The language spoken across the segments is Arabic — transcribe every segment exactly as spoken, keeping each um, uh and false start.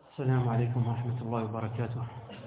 السلام عليكم ورحمة الله وبركاته.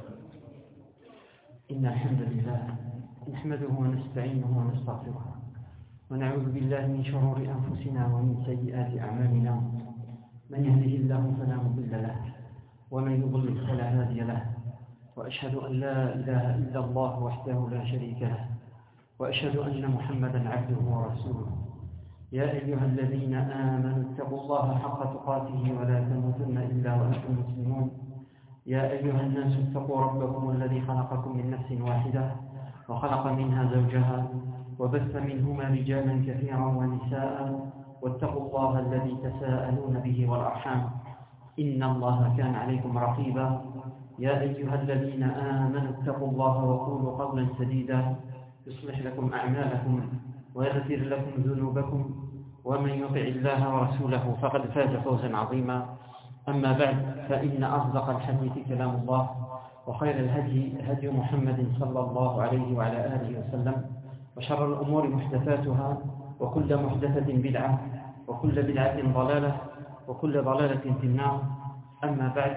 إن الحمد لله نحمده ونستعينه ونستغفره ونعوذ بالله من شرور أنفسنا ومن سيئات أعمالنا. من يهده الله فلا مضل له ومن يضلل فلا هادي له، وأشهد أن لا إله إلا الله وحده لا شريك له، وأشهد أن محمدا عبده ورسوله. يا أيها الذين آمنوا اتقوا الله حق تقاته ولا تموتن إلا وأنتم مسلمون. يا أيها الناس اتقوا ربكم الذي خلقكم من نفس واحدة وخلق منها زوجها وبث منهما رجالا كثيرا ونساء، واتقوا الله الذي تساءلون به والأرحام إن الله كان عليكم رقيبا. يا أيها الذين آمنوا اتقوا الله وقولوا قولا سديدا يصلح لكم أعمالكم ويغفر لكم ذنوبكم، ومن يطع الله ورسوله فقد فاز فوزا عظيما. أما بعد، فإن أصدق الحديث كلام الله، وخير الهدي هدي محمد صلى الله عليه وعلى آله وسلم، وشر الأمور محدثاتها، وكل محدثة بدعة، وكل بدعة ضلالة، وكل ضلالة في النار. أما بعد،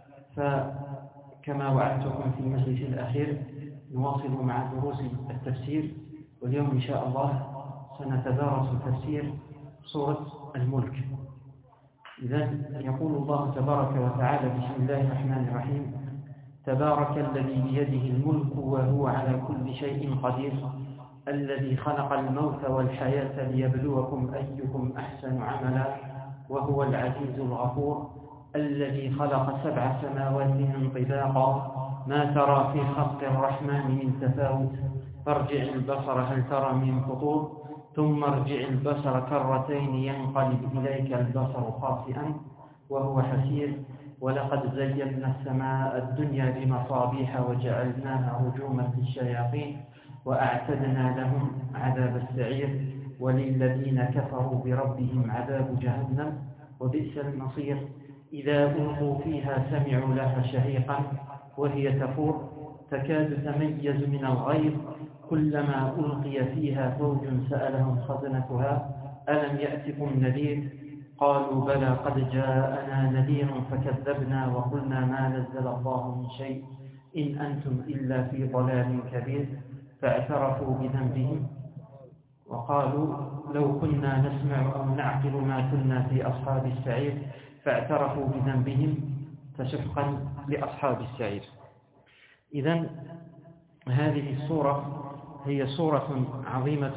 فكما وعدتكم في المجلس الأخير نواصل مع دروس التفسير، واليوم إن شاء الله سنتدارس تفسير سورة الملك. إذن يقول الله تبارك وتعالى: بسم الله الرحمن الرحيم. تبارك الذي بيده الملك وهو على كل شيء قدير، الذي خلق الموت والحياة ليبلوكم أيكم أحسن عملا، وهو العزيز الغفور، الذي خلق سبع سماوات طباقا، ما ترى في خلق الرحمن من تفاوت، فارجع البصر هل ترى من فطور، ثم ارجع البصر كرتين ينقلب إليك البصر خاسئا وهو حسير، ولقد زينا السماء الدنيا بمصابيح وجعلناها رجوما للشياطين وأعتدنا لهم عذاب السعير، وللذين كفروا بربهم عذاب جهنم وبئس المصير. إذا ألقوا فيها سمعوا لها شهيقا وهي تفور تكاد تميز من الغيظ، كلما ألقي فيها فوج سألهم خزنتها ألم يأتكم نذير؟ قالوا بلى قد جاءنا نذير فكذبنا وقلنا ما نزل الله من شيء إن أنتم إلا في ضلال كبير، فاعترفوا بذنبهم وقالوا لو كنا نسمع أو نعقل ما كنا في أصحاب السعير، فاعترفوا بذنبهم فسحقا لأصحاب السعير. إذن هذه السورة هي سورة عظيمة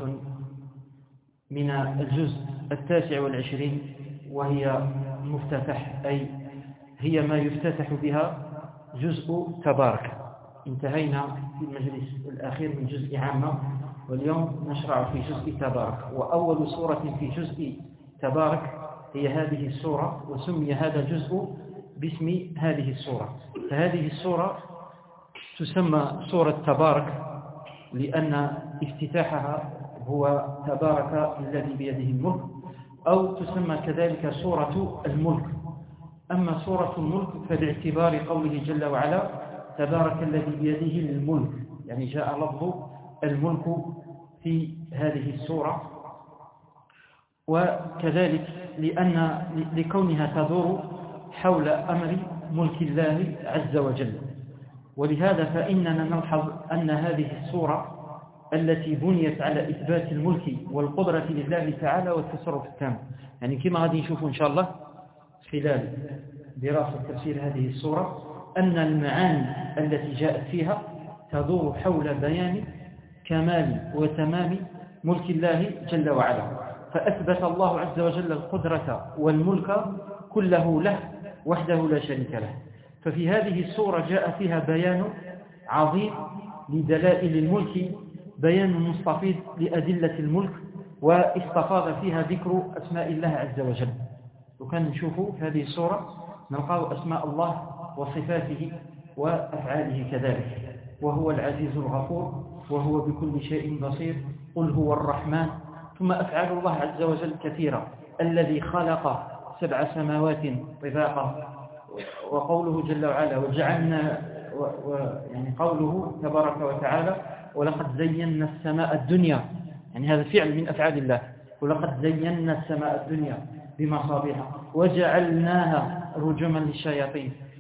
من الجزء التاسع والعشرين، وهي مفتتح، أي هي ما يفتتح بها جزء تبارك. انتهينا في المجلس الأخير من جزء عامة، واليوم نشرع في جزء تبارك. وأول سورة في جزء تبارك هي هذه السورة، وسمي هذا الجزء باسم هذه السورة. فهذه السورة تسمى سورة تبارك لأن افتتاحها هو تبارك الذي بيده الملك، أو تسمى كذلك سورة الملك. أما سورة الملك فباعتبار قوله جل وعلا تبارك الذي بيده الملك، يعني جاء لفظ الملك في هذه السورة، وكذلك لأن لكونها تدور حول أمر ملك الله عز وجل. ولهذا فإننا نلحظ أن هذه السورة التي بنيت على إثبات الملك والقدرة لله تعالى والتصرف التام، يعني كما غادي نشوف إن شاء الله خلال دراسة تفسير هذه السورة أن المعاني التي جاءت فيها تدور حول بيان كمال وتمام ملك الله جل وعلا. فأثبت الله عز وجل القدرة والملك كله له وحده لا شريك له. ففي هذه السورة جاء فيها بيان عظيم لدلائل الملك، بيان مستفيض لأدلة الملك، واستفاض فيها ذكر أسماء الله عز وجل. وكان نشوف في هذه السورة نلقى أسماء الله وصفاته وأفعاله كذلك، وهو العزيز الغفور، وهو بكل شيء بصير، قل هو الرحمن. ثم أفعال الله عز وجل كثيرة: الذي خلق سبع سماوات طباقا، وقوله جل وعلا وجعلنا و... و... يعني قوله تبارك وتعالى ولقد زينا السماء الدنيا، يعني هذا فعل من أفعال الله، ولقد زينا السماء الدنيا بمصابيح وجعلناها رجما للشياطين.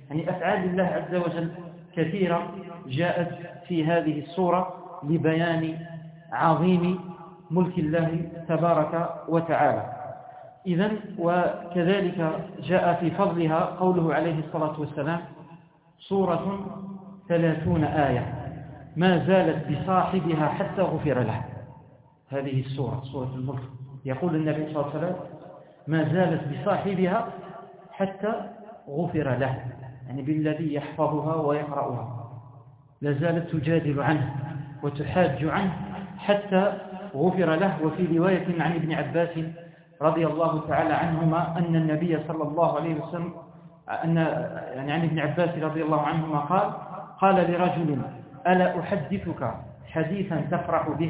يعني أفعال الله عز وجل كثيرة جاءت في هذه السورة لبيان عظيم ملك الله تبارك وتعالى. إذن وكذلك جاء في فضلها قوله عليه الصلاة والسلام: سورة ثلاثون آية ما زالت بصاحبها حتى غفر له. هذه السورة سورة الملك يقول النبي صلى الله عليه وسلم: ما زالت بصاحبها حتى غفر له، يعني بالذي يحفظها ويقرأها لا زالت تجادل عنه وتحاج عنه حتى غفر له. وفي رواية عن ابن عباس رضي الله تعالى عنهما أن النبي صلى الله عليه وسلم أن يعني عن ابن عباس رضي الله عنهما قال: قال لرجل: ألا أحدثك حديثا تفرح به؟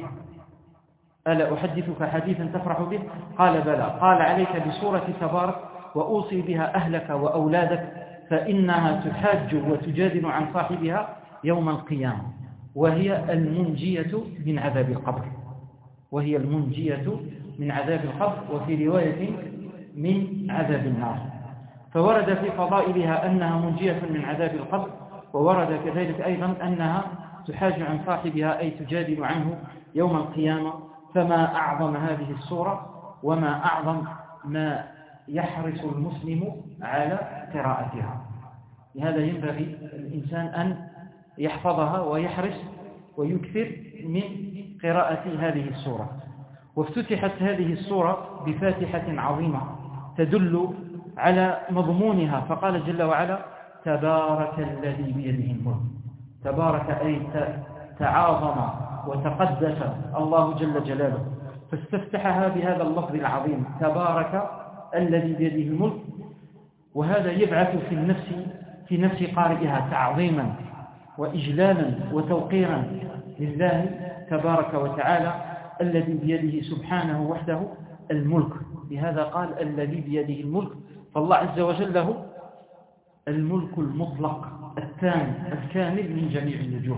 ألا أحدثك حديثا تفرح به؟ قال: بلى. قال: عليك بسورة تبارك وأوصي بها أهلك وأولادك فإنها تحاج وتجادل عن صاحبها يوم القيامة، وهي المنجية من عذاب القبر وهي المنجية من عذاب القبر وفي رواية من عذاب النار. فورد في فضائلها أنها منجية من عذاب القبر، وورد كذلك أيضا أنها تحاج عن صاحبها أي تجادل عنه يوم القيامة. فما أعظم هذه السورة وما أعظم ما يحرص المسلم على قراءتها. لهذا ينبغي الإنسان أن يحفظها ويحرص ويكثر من قراءة هذه السورة. وافتتحت هذه السورة بفاتحة عظيمة تدل على مضمونها، فقال جل وعلا: تبارك الذي بيده الملك. تبارك أي تعاظم وتقدس الله جل جلاله، فاستفتحها بهذا اللفظ العظيم: تبارك الذي بيده الملك. وهذا يبعث في النفس في نفس قارئها تعظيما وإجلالا وتوقيرا لله تبارك وتعالى الذي بيده سبحانه وحده الملك. لهذا قال: الذي بيده الملك، فالله عز وجل له الملك المطلق التام الكامل من جميع الوجوه.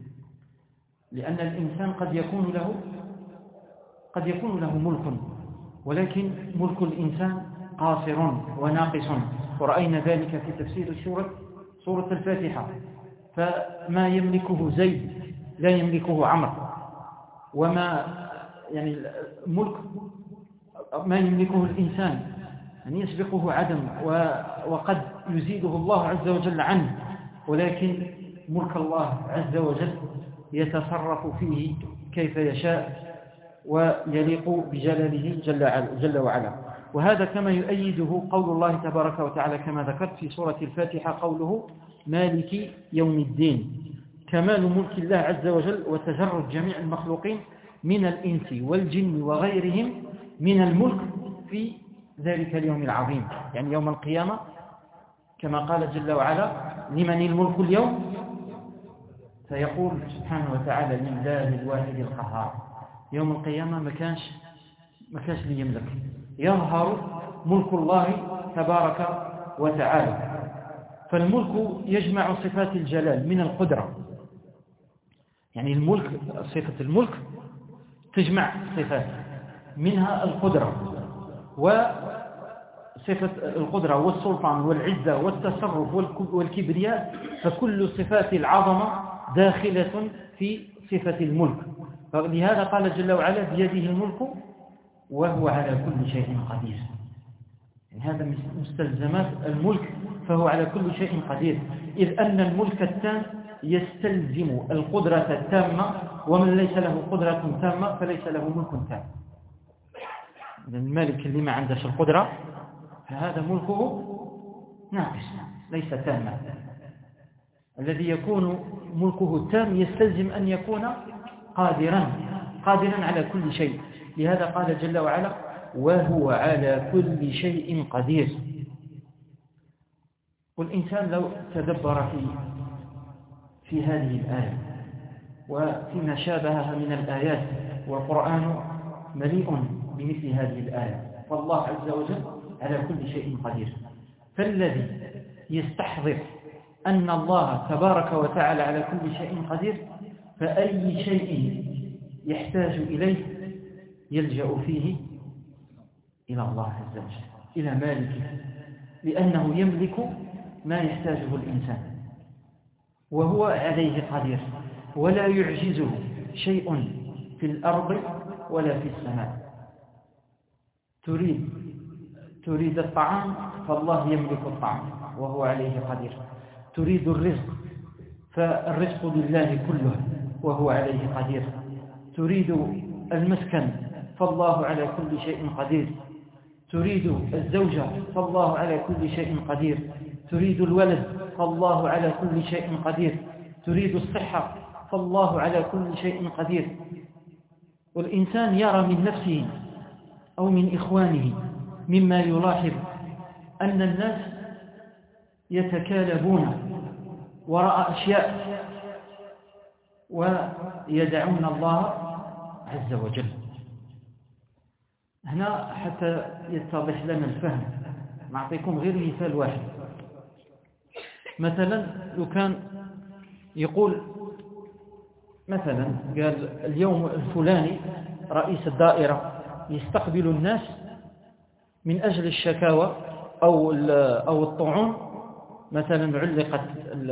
لأن الإنسان قد يكون له قد يكون له ملك، ولكن ملك الإنسان قاصر وناقص، ورأينا ذلك في تفسير سورة سورة الفاتحة. فما يملكه زيد لا يملكه عمرو، وما يعني ملك ما يملكه الإنسان يعني يسبقه عدم، وقد يزيده الله عز وجل عنه، ولكن ملك الله عز وجل يتصرف فيه كيف يشاء ويليق بجلاله جل, جل وعلا. وهذا كما يؤيده قول الله تبارك وتعالى كما ذكرت في سورة الفاتحة قوله: مالك يوم الدين. كمال ملك الله عز وجل وتجرد جميع المخلوقين من الإنس والجن وغيرهم من الملك في ذلك اليوم العظيم، يعني يوم القيامة، كما قال جل وعلا: لمن الملك اليوم؟ فيقول سبحانه وتعالى: لله الواحد القهار. يوم القيامة ما كانش ما كانش لي يملك، يظهر ملك الله تبارك وتعالى. فالملك يجمع صفات الجلال من القدرة، يعني الملك صفة الملك تجمع صفات منها القدرة، وصفة القدرة والسلطان والعزة والتصرف والكبرياء، فكل صفات العظمة داخلة في صفة الملك. لهذا قال جل وعلا: بيده الملك وهو على كل شيء قدير. يعني هذا من مستلزمات الملك، فهو على كل شيء قدير، إذ أن الملك التام يستلزم القدرة التامة، ومن ليس له قدرة تامة فليس له ملك تام. المالك اللي ما عندش القدرة فهذا ملكه ناقص ليس تاما. الذي يكون ملكه تام يستلزم أن يكون قادرا قادرا على كل شيء. لهذا قال جل وعلا: وهو على كل شيء قدير. والإنسان لو تدبر في في هذه الآية وفيما شابهها من الآيات، والقرآن مليء بمثل هذه الآية، فالله عز وجل على كل شيء قدير. فالذي يستحضر أن الله تبارك وتعالى على كل شيء قدير، فأي شيء يحتاج إليه يلجأ فيه إلى الله عز وجل، إلى مالكه، لأنه يملك ما يحتاجه الإنسان، وهو عليه قدير، ولا يعجزه شيء في الأرض ولا في السماء. تريد تريد الطعام فالله يملك الطعام وهو عليه قدير. تريد الرزق فالرزق لله كله وهو عليه قدير. تريد المسكن فالله على كل شيء قدير. تريد الزوجة فالله على كل شيء قدير. تريد الولد فالله على كل شيء قدير. تريد الصحة فالله على كل شيء قدير. والإنسان يرى من نفسه أو من إخوانه مما يلاحظ أن الناس يتكالبون وراء أشياء ويدعون الله عز وجل. هنا حتى يتضح لنا الفهم نعطيكم غير مثال واحد. مثلا لو كان يقول مثلا قال اليوم الفلاني رئيس الدائرة يستقبل الناس من أجل الشكاوى أو أو الطعون. مثلا علقت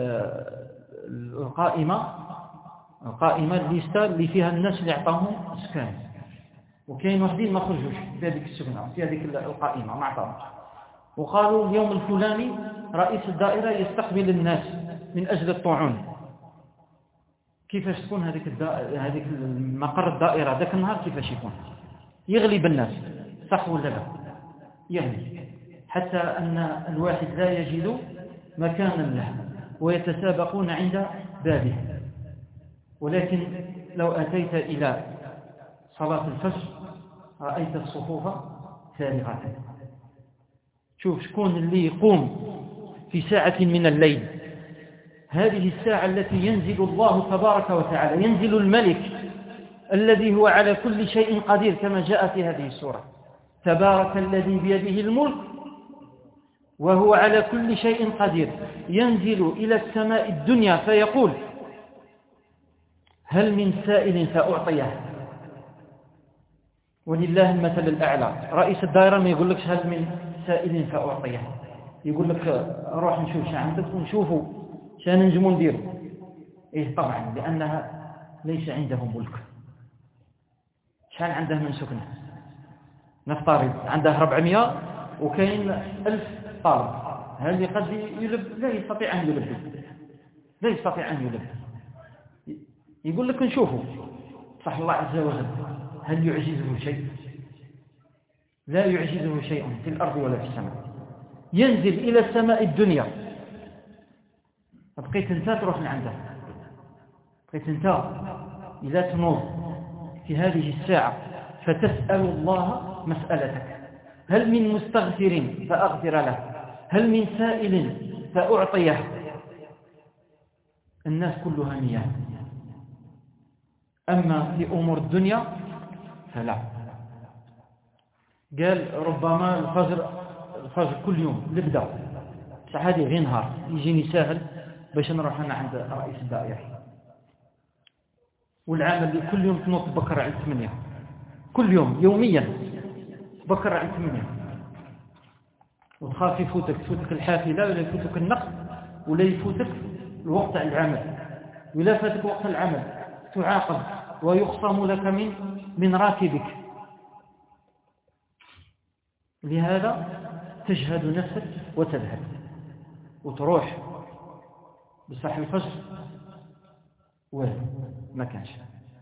القائمة القائمة الليستة اللي فيها الناس اللي اعطاهم سكان، وكاين واحدين ما خرجوش في هذيك السكنة في هذيك القائمة ما عطاهمش، وقالوا اليوم الفلاني رئيس الدائرة يستقبل الناس من أجل الطعون. كيفاش تكون هذيك الدائرة هذيك مقر الدائرة ذاك النهار؟ كيفاش يكون؟ يغلب الناس صح ولا لا؟ يغلب حتى أن الواحد لا يجد مكانا له ويتسابقون عند بابه. ولكن لو أتيت إلى صلاة الفجر رأيت الصفوف فارغة. شوف شكون اللي يقوم في ساعة من الليل، هذه الساعة التي ينزل الله تبارك وتعالى، ينزل الملك الذي هو على كل شيء قدير كما جاء في هذه السورة: تبارك الذي بيده الملك وهو على كل شيء قدير. ينزل إلى السماء الدنيا فيقول: هل من سائل فأعطيه. ولله المثل الأعلى. رئيس الدائرة ما يقول لكش هل من سائل فأعطيه، يقول لك روح نشوف شو عندك ونشوفوا شان نجمو نديروا. إيه طبعا، لأنها ليس عنده ملك. شان عنده من سكنه؟ نفترض عنده أربعمائة وكاين ألف طالب، هل قد يلب؟ لا يستطيع أن يلب، لا يستطيع أن يلب. يقول لك نشوفوا. صح الله عز وجل هل يعجزه شيء؟ لا يعجزه شيء في الأرض ولا في السماء. ينزل إلى السماء الدنيا، بقيت انت تروح لعنده، بقيت انت إذا تنوض في هذه الساعة فتسأل الله مسألتك: هل من مستغفر فأغفر له؟ هل من سائل فأعطيه؟ الناس كلها نيام. أما في أمور الدنيا فلا. قال ربما الفجر الفجر كل يوم نبدا بصح هذه غير نهار يجيني ساهل باش نروح انا عند رئيس الدائرة، والعام اللي كل يوم تنوض بكره على ثمانية، كل يوم يوميا بكره على ثمانية، وتخاف يفوتك تفوتك الحافلة ولا يفوتك النقل ولا يفوتك الوقت على العمل، ولا فاتك وقت العمل تعاقب ويخصم لك من من راتبك. لهذا تجهد نفسك وتذهب وتروح بصح الفجر ولا ما كانش.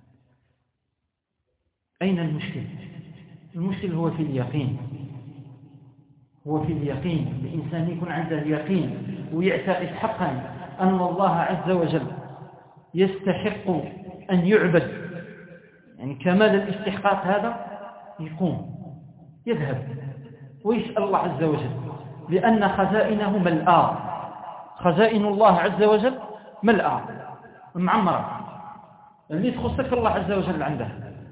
أين المشكل؟ المشكل هو في اليقين، هو في اليقين. الإنسان يكون عنده يقين ويعتقد حقا أن الله عز وجل يستحق أن يعبد، يعني كمال الاستحقاق هذا، يقوم يذهب ويسأل الله عز وجل، لأن خزائنه ملآه، خزائن الله عز وجل ملآه معمرة اللي تخصك الله عز وجل عنده.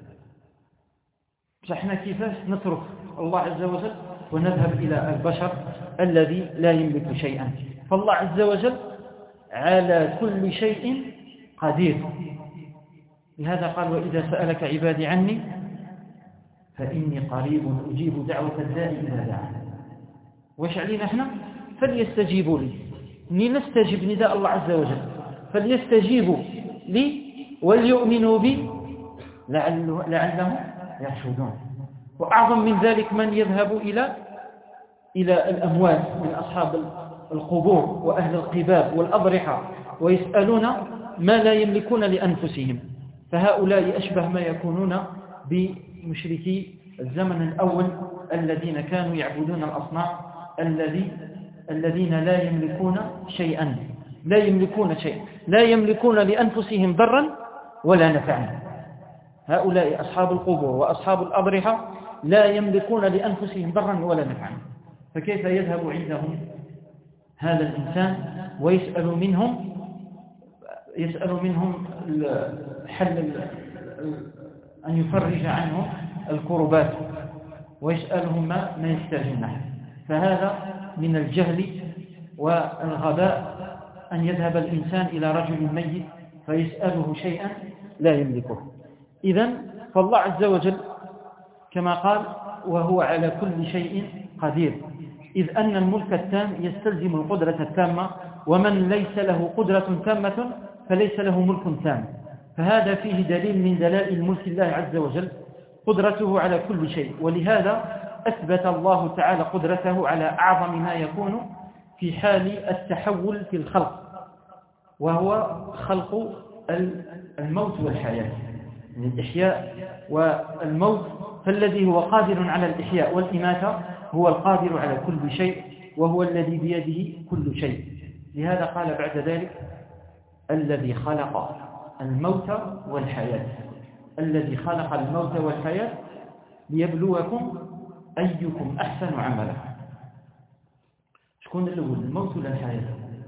بس احنا كيفاش نترك الله عز وجل ونذهب إلى البشر الذي لا يملك شيئا؟ فالله عز وجل على كل شيء قدير. لهذا قال: وإذا سألك عبادي عني فإني قريب أجيب دعوة الداعي إذا دعان. وش علينا احنا؟ فليستجيبوا لي نستجب نداء الله عز وجل، فليستجيبوا لي وليؤمنوا بي لعلهم يرشدون. وأعظم من ذلك من يذهب إلى إلى الأموات من أصحاب القبور وأهل القباب والأضرحة ويسألون ما لا يملكون لأنفسهم، فهؤلاء أشبه ما يكونون بمشركي الزمن الأول الذين كانوا يعبدون الأصنام الذي الذين لا يملكون شيئا لا يملكون شيء لا يملكون لأنفسهم ضرا ولا نفعا. هؤلاء أصحاب القبور وأصحاب الأضرحة لا يملكون لأنفسهم ضرا ولا نفعا، فكيف يذهب عندهم هذا الإنسان ويسأل منهم يسأل منهم حل أن يفرج عنهم الكربات ويسألهم ما ما يحتاجونه؟ فهذا من الجهل والغباء أن يذهب الإنسان إلى رجل ميت فيسأله شيئا لا يملكه. إذن فالله عز وجل كما قال وهو على كل شيء قدير، إذ أن الملك التام يستلزم القدرة التامة، ومن ليس له قدرة تامة فليس له ملك تام. فهذا فيه دليل من دلائل ملك الله عز وجل قدرته على كل شيء، ولهذا أثبت الله تعالى قدرته على أعظم ما يكون في حال التحول في الخلق، وهو خلق الموت والحياة، من الإحياء والموت. فالذي هو قادر على الإحياء والإماتة هو القادر على كل شيء، وهو الذي بيده كل شيء. لهذا قال بعد ذلك الذي خلق الموت والحياة الذي خلق الموت والحياة ليبلوكم أيكم أحسن عملا. شكون الأول، الموت ولا الحياة؟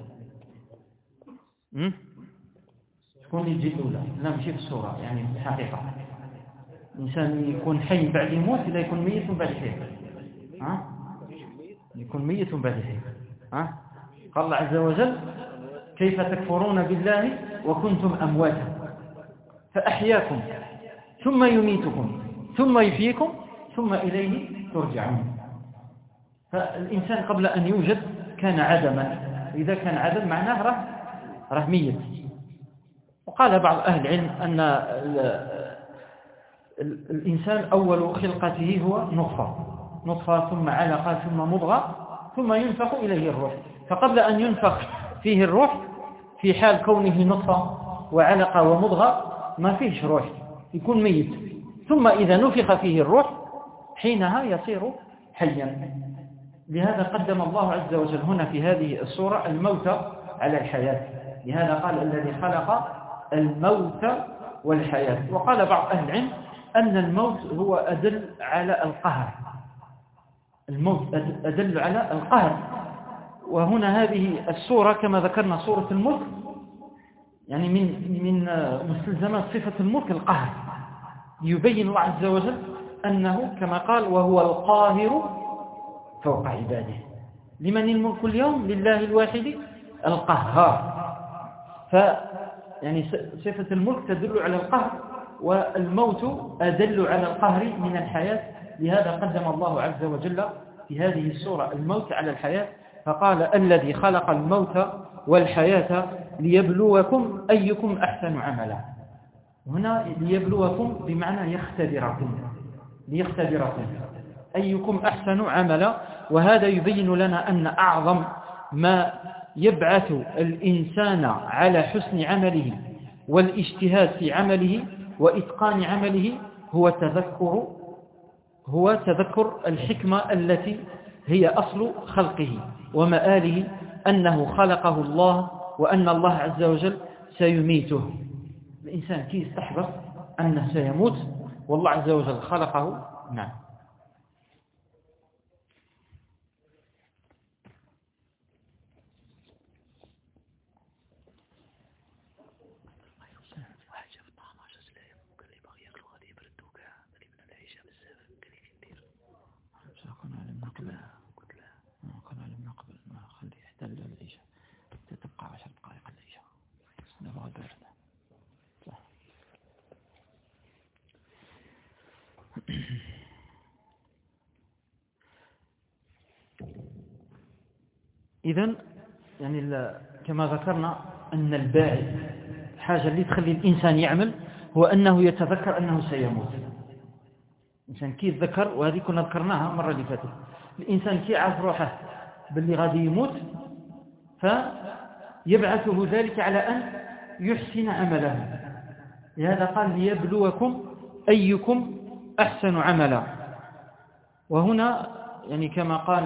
شكون اللي يجي الأولى؟ لا ماشي في الصورة، يعني في الحقيقة الإنسان يكون حي بعد يموت ولا يكون ميت بعد حي؟ ها؟ يكون ميت بعد حي. ها؟ قال الله عز وجل كيف تكفرون بالله وكنتم أمواتا فأحياكم ثم يميتكم ثم يحييكم ثم إليه ترجعون. فالإنسان قبل أن يوجد كان عدما، إذا كان عدم معناه راه راه ميت. وقال بعض أهل العلم أن الإنسان أول خلقته هو نطفة نطفة ثم علقة ثم مضغة ثم ينفخ إليه الروح. فقبل أن ينفخ فيه الروح في حال كونه نطفة وعلقة ومضغة ما فيهش روح، يكون ميت. ثم إذا نفخ فيه الروح حينها يصير حيا. لهذا قدم الله عز وجل هنا في هذه الصورة الموت على الحياة. لهذا قال الذي خلق الموت والحياة. وقال بعض أهل العلم أن الموت هو أدل على القهر، الموت أدل على القهر. وهنا هذه الصورة كما ذكرنا صورة الملك، يعني من من مستلزمات صفة الملك القهر، يبين الله عز وجل أنه كما قال وهو القاهر فوق عباده. لمن الملك اليوم؟ لله الواحد القهار. ف يعني صفة الملك تدل على القهر، والموت أدل على القهر من الحياة. لهذا قدم الله عز وجل في هذه السورة الموت على الحياة، فقال الذي خلق الموت والحياة ليبلوكم أيكم أحسن عملا. هنا ليبلوكم بمعنى يختبركم، ليختبركم أيكم أحسن عملا. وهذا يبين لنا أن أعظم ما يبعث الإنسان على حسن عمله والاجتهاد في عمله وإتقان عمله هو تذكر هو تذكر الحكمة التي هي أصل خلقه ومآله، أنه خلقه الله وأن الله عز وجل سيميته. الإنسان كي يستحضر أنه سيموت والله عز وجل خلقه. نعم. إذن يعني كما ذكرنا أن الباعث الحاجة اللي تخلي الإنسان يعمل هو أنه يتذكر أنه سيموت. الإنسان كي يتذكر، وهذه كنا ذكرناها مرة اللي فاتت، الإنسان كي يعرف روحه باللي غادي يموت فيبعثه ذلك على أن يحسن عمله. لهذا قال ليبلوكم أيكم أحسن عملا. وهنا يعني كما قال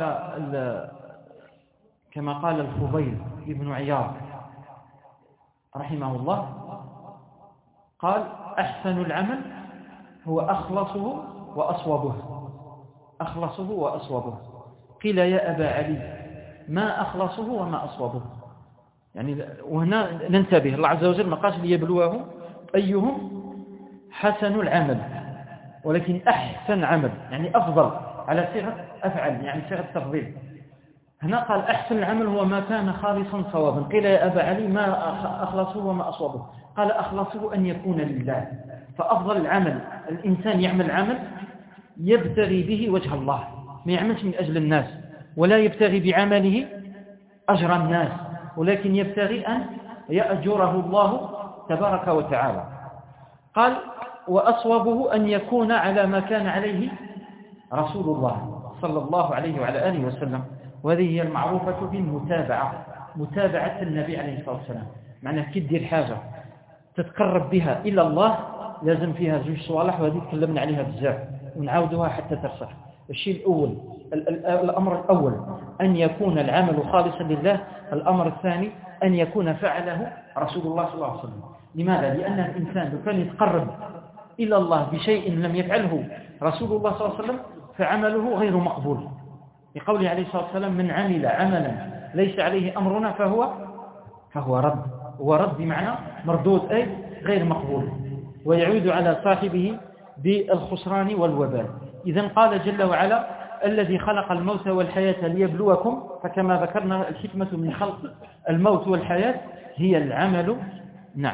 كما قال الفضيل ابن عياض رحمه الله، قال أحسن العمل هو أخلصه وأصوبه. أخلصه وأصوبه. قيل يا أبا علي ما أخلصه وما أصوبه؟ يعني وهنا ننتبه، الله عز وجل ما قالش ليبلوهم أيهم حسن العمل، ولكن أحسن عمل يعني أفضل على صيغة أفعل، يعني صيغة تفضيل. هنا قال أحسن العمل هو ما كان خالصا صوابا. قيل يا أبا علي ما أخلصه وما أصوبه؟ قال أخلصه أن يكون لله. فأفضل العمل الإنسان يعمل عمل يبتغي به وجه الله، ما يعملش من أجل الناس، ولا يبتغي بعمله أجر الناس، ولكن يبتغي أن يأجره الله تبارك وتعالى. قال وأصوبه أن يكون على ما كان عليه رسول الله صلى الله عليه وعلى آله وسلم. وهذه هي المعروفة بالمتابعة، متابعة النبي عليه الصلاة والسلام. معنى كي دير حاجة تتقرب بها إلى الله لازم فيها زوج صوالح، وهذه تكلمنا عليها بزاف ونعاودها حتى ترسخ. الشيء الأول، الأمر الأول أن يكون العمل خالصا لله. الأمر الثاني أن يكون فعله رسول الله صلى الله عليه وسلم. لماذا؟ لأن الإنسان لو كان يتقرب إلى الله بشيء لم يفعله رسول الله صلى الله عليه وسلم فعمله غير مقبول، لقوله عليه الصلاة والسلام من عمل عملا ليس عليه أمرنا فهو فهو رد. هو رد بمعنى مردود، أي غير مقبول، ويعود على صاحبه بالخسران والوبال. إذن قال جل وعلا الذي خلق الموت والحياة ليبلوكم. فكما ذكرنا الحكمة من خلق الموت والحياة هي العمل. نعم.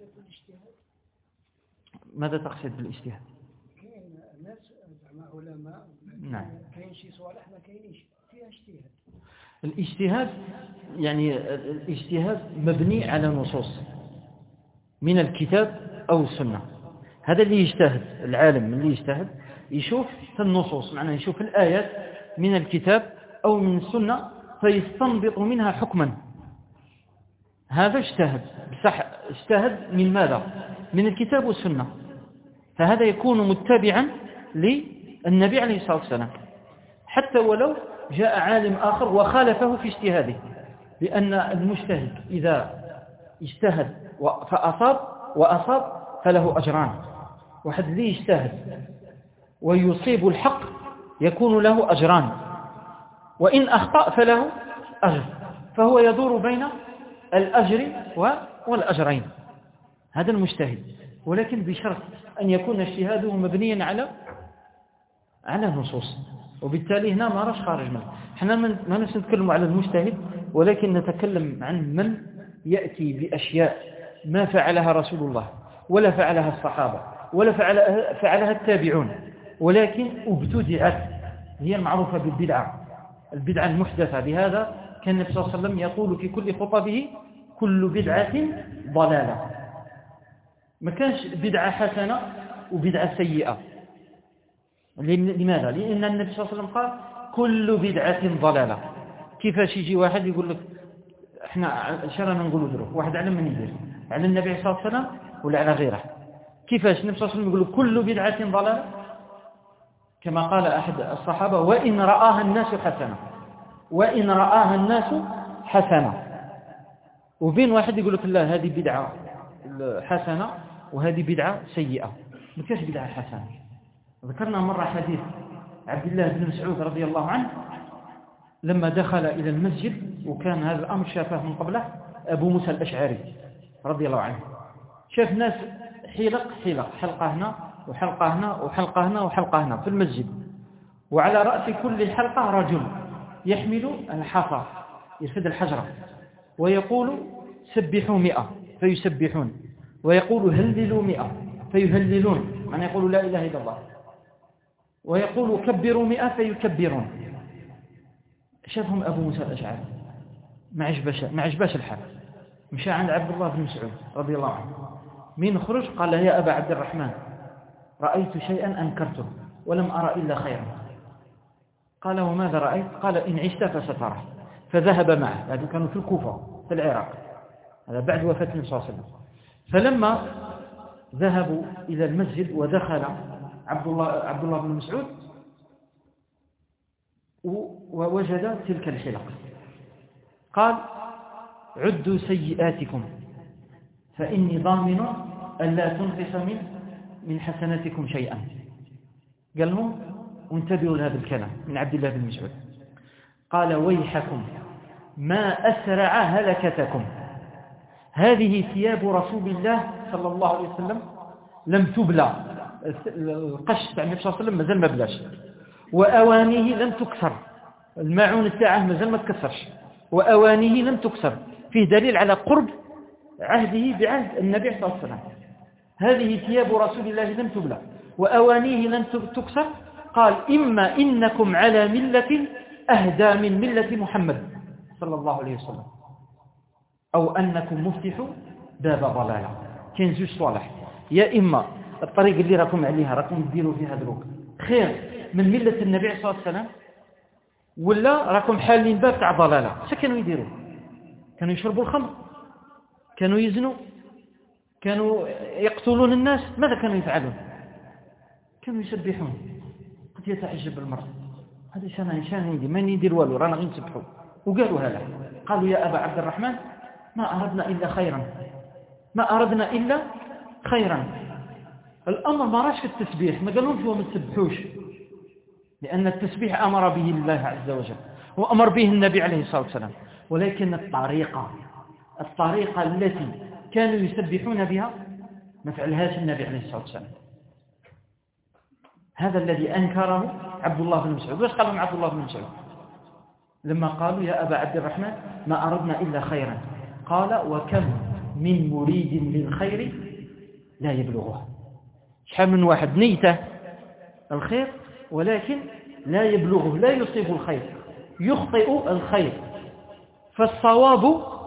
ماذا تقصد بالاجتهاد؟ ناس علماء نعم كاين شي صوالح ما كاينيش فيها اجتهاد. الاجتهاد يعني الاجتهاد مبني على نصوص من الكتاب أو السنة. هذا اللي يجتهد، العالم اللي يجتهد يشوف في النصوص، معناه يشوف الآيات من الكتاب أو من السنة فيستنبط منها حكما. هذا اجتهد بصح. اجتهد من ماذا؟ من الكتاب والسنة. فهذا يكون متبعا للنبي عليه الصلاة والسلام، حتى ولو جاء عالم آخر وخالفه في اجتهاده، لأن المجتهد إذا اجتهد فأصاب وأصاب فله أجران. واحد اللي يجتهد ويصيب الحق يكون له أجران، وإن أخطأ فله أجر، فهو يدور بين الأجر والأجرين. هذا المجتهد، ولكن بشرط أن يكون اجتهاده مبنيا على على نصوص. وبالتالي هنا ما راش خارج منه. احنا ما نتكلم على المجتهد، ولكن نتكلم عن من يأتي بأشياء ما فعلها رسول الله ولا فعلها الصحابة ولا فعلها, فعلها التابعون، ولكن ابتدعت. هي المعروفة بالبدعة، البدعة المحدثة. بهذا كان النبي صلى الله عليه وسلم يقول في كل خطبه كل بدعة ضلالة. ما كانش بدعة حسنة وبدعة سيئة. لماذا؟ لأن النبي صلى الله عليه وسلم قال كل بدعة ضلالة. كيفاش يجي واحد يقول لك احنا شرانا نقولوا دروك، واحد على من يدير؟ على النبي صلى الله عليه وسلم ولا على غيره؟ كيفاش النبي صلى الله عليه وسلم يقول كل بدعة ضلالة؟ كما قال أحد الصحابة وإن رآها الناس حسنة، وإن رآها الناس حسنة. وبين واحد يقول لك لا هذه بدعة حسنة وهذه بدعة سيئة. ما كاش بدعة حسنة. ذكرنا مرة حديث عبد الله بن مسعود رضي الله عنه لما دخل إلى المسجد، وكان هذا الأمر شافه من قبله أبو موسى الأشعري رضي الله عنه. شاف ناس حلق حلق حلقة هنا وحلقة هنا وحلقة هنا وحلقة هنا في المسجد، وعلى رأس كل حلقة رجل يحمل الحصى يسد الحجرة ويقول سبحوا مئة فيسبحون، ويقول هللوا مئة فيهللون، معنى يقول لا إله إلا الله، ويقول كبروا مئة فيكبرون. شافهم أبو موسى الأشعري ما عجباش ما عجباش الحال، مشى عند عبد الله بن مسعود رضي الله عنه، من خرج قال له يا أبا عبد الرحمن رأيت شيئا أنكرته ولم أرى إلا خيرا. قال وماذا رأيت؟ قال إن عشت فسترى. فذهب معه، هذا كانوا في الكوفة في العراق، هذا بعد وفاة النبي صلى الله عليه وسلم. فلما ذهبوا إلى المسجد ودخل عبد الله عبد الله بن مسعود ووجد تلك الحلق، قال عدوا سيئاتكم فإني ضامن أن لا تنقص من من حسناتكم شيئا. قال لهم وانتبهوا لهذا الكلام من عبد الله بن مسعود. قال ويحكم ما أسرع هلكتكم، هذه ثياب رسول الله صلى الله عليه وسلم لم تبلى، القش تاع النبي صلى الله عليه وسلم مازال ما بلاش، وأوانيه لم تكسر، الماعون تاعه مازال ما تكسرش، وأوانيه لم تكسر، فيه دليل على قرب عهده بعهد النبي صلى الله عليه وسلم. هذه ثياب رسول الله لم تبلى وأوانيه لم تكسر. قال إما إنكم على ملة أهدى من ملة محمد صلى الله عليه وسلم، أو أنكم مفتحوا باب ضلالة. كاين زوج صالح، يا إما الطريق اللي راكم عليها راكم تديروا فيها دروك خير من ملة النبي صلى الله عليه وسلم، ولا راكم حالين باب تاع ضلالة. اش كانوا يديروا؟ كانوا يشربوا الخمر، كانوا يزنوا، كانوا يقتلون الناس. ماذا كانوا يفعلون؟ كانوا يسبحون. قد يتعجب المرء هذا شان شان يدير ما يدير والو، رانا غير نسبحوا. وقالوا هذا، قالوا يا أبا عبد الرحمن ما أردنا إلا خيرا، ما أردنا إلا خيرا. الأمر ما راش في التسبيح، ما قالوا فيه ما تسبحوش، لأن التسبيح أمر به الله عز وجل وأمر به النبي عليه الصلاة والسلام، ولكن الطريقة الطريقة التي كانوا يسبحون بها ما فعلهاش النبي عليه الصلاة والسلام. هذا الذي أنكره عبد الله بن مسعود. واش قال لهم عبد الله بن مسعود لما قالوا يا أبا عبد الرحمن ما أردنا إلا خيرا؟ قال وكم من مريد للخير لا يبلغه. شحال من واحد نيته الخير ولكن لا يبلغه، لا يصيب الخير، يخطئ الخير. فالصواب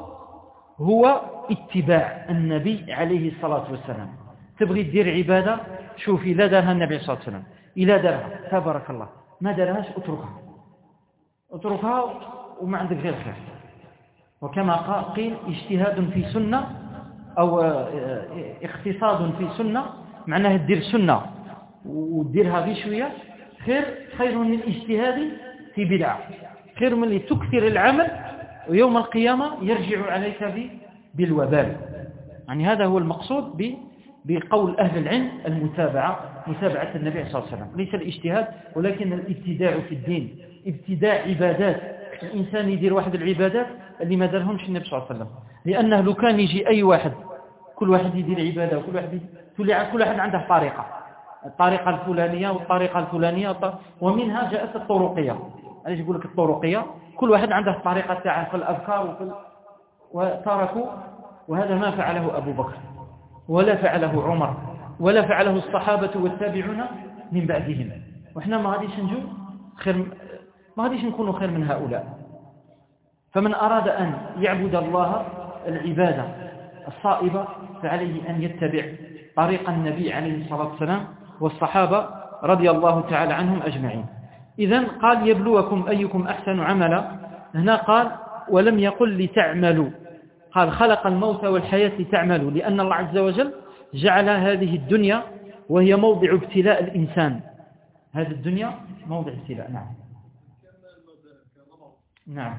هو اتباع النبي عليه الصلاة والسلام. تبغي تدير عبادة، شوفي لا دارها النبي صلى الله عليه وسلم، إلا دارها تبارك الله، ما دارهاش اتركها اتركها وما عندك غير خير. وكما قيل اجتهاد في سنة أو اقتصاد في سنة، معناها تدير سنة وتديرها غير شوية خير خير من الاجتهاد في بدعة، خير من اللي تكثر العمل ويوم القيامة يرجع عليك بالوبال. يعني هذا هو المقصود بقول أهل العلم المتابعة، متابعة النبي صلى الله عليه وسلم، ليس الاجتهاد ولكن الابتداع في الدين، ابتداع عبادات. الإنسان يدير واحد العبادات اللي ما دارهمش النبي صلى الله عليه وسلم، لأنه لو كان يجي أي واحد كل واحد يدير عبادة وكل واحد كل واحد عنده طريقة، الطريقة الفلانية والطريقة الفلانية، ومنها جاءت الطرقية. أنا يقول لك الطرقية كل واحد عنده الطريقة تاعه في الأذكار وفي وتركوا، وهذا ما فعله أبو بكر ولا فعله عمر ولا فعله الصحابة والتابعون من بعدهم. وإحنا ما غاديش نجو خير، ما غاديش نكونوا خير من هؤلاء. فمن أراد أن يعبد الله العبادة الصائبة فعليه أن يتبع طريق النبي عليه الصلاة والسلام والصحابة رضي الله تعالى عنهم أجمعين. إذن قال يبلوكم أيكم أحسن عملا. هنا قال ولم يقل لتعملوا، قال خلق الموت والحياة لتعملوا، لأن الله عز وجل جعل هذه الدنيا وهي موضع ابتلاء الإنسان. هذه الدنيا موضع ابتلاء. نعم نعم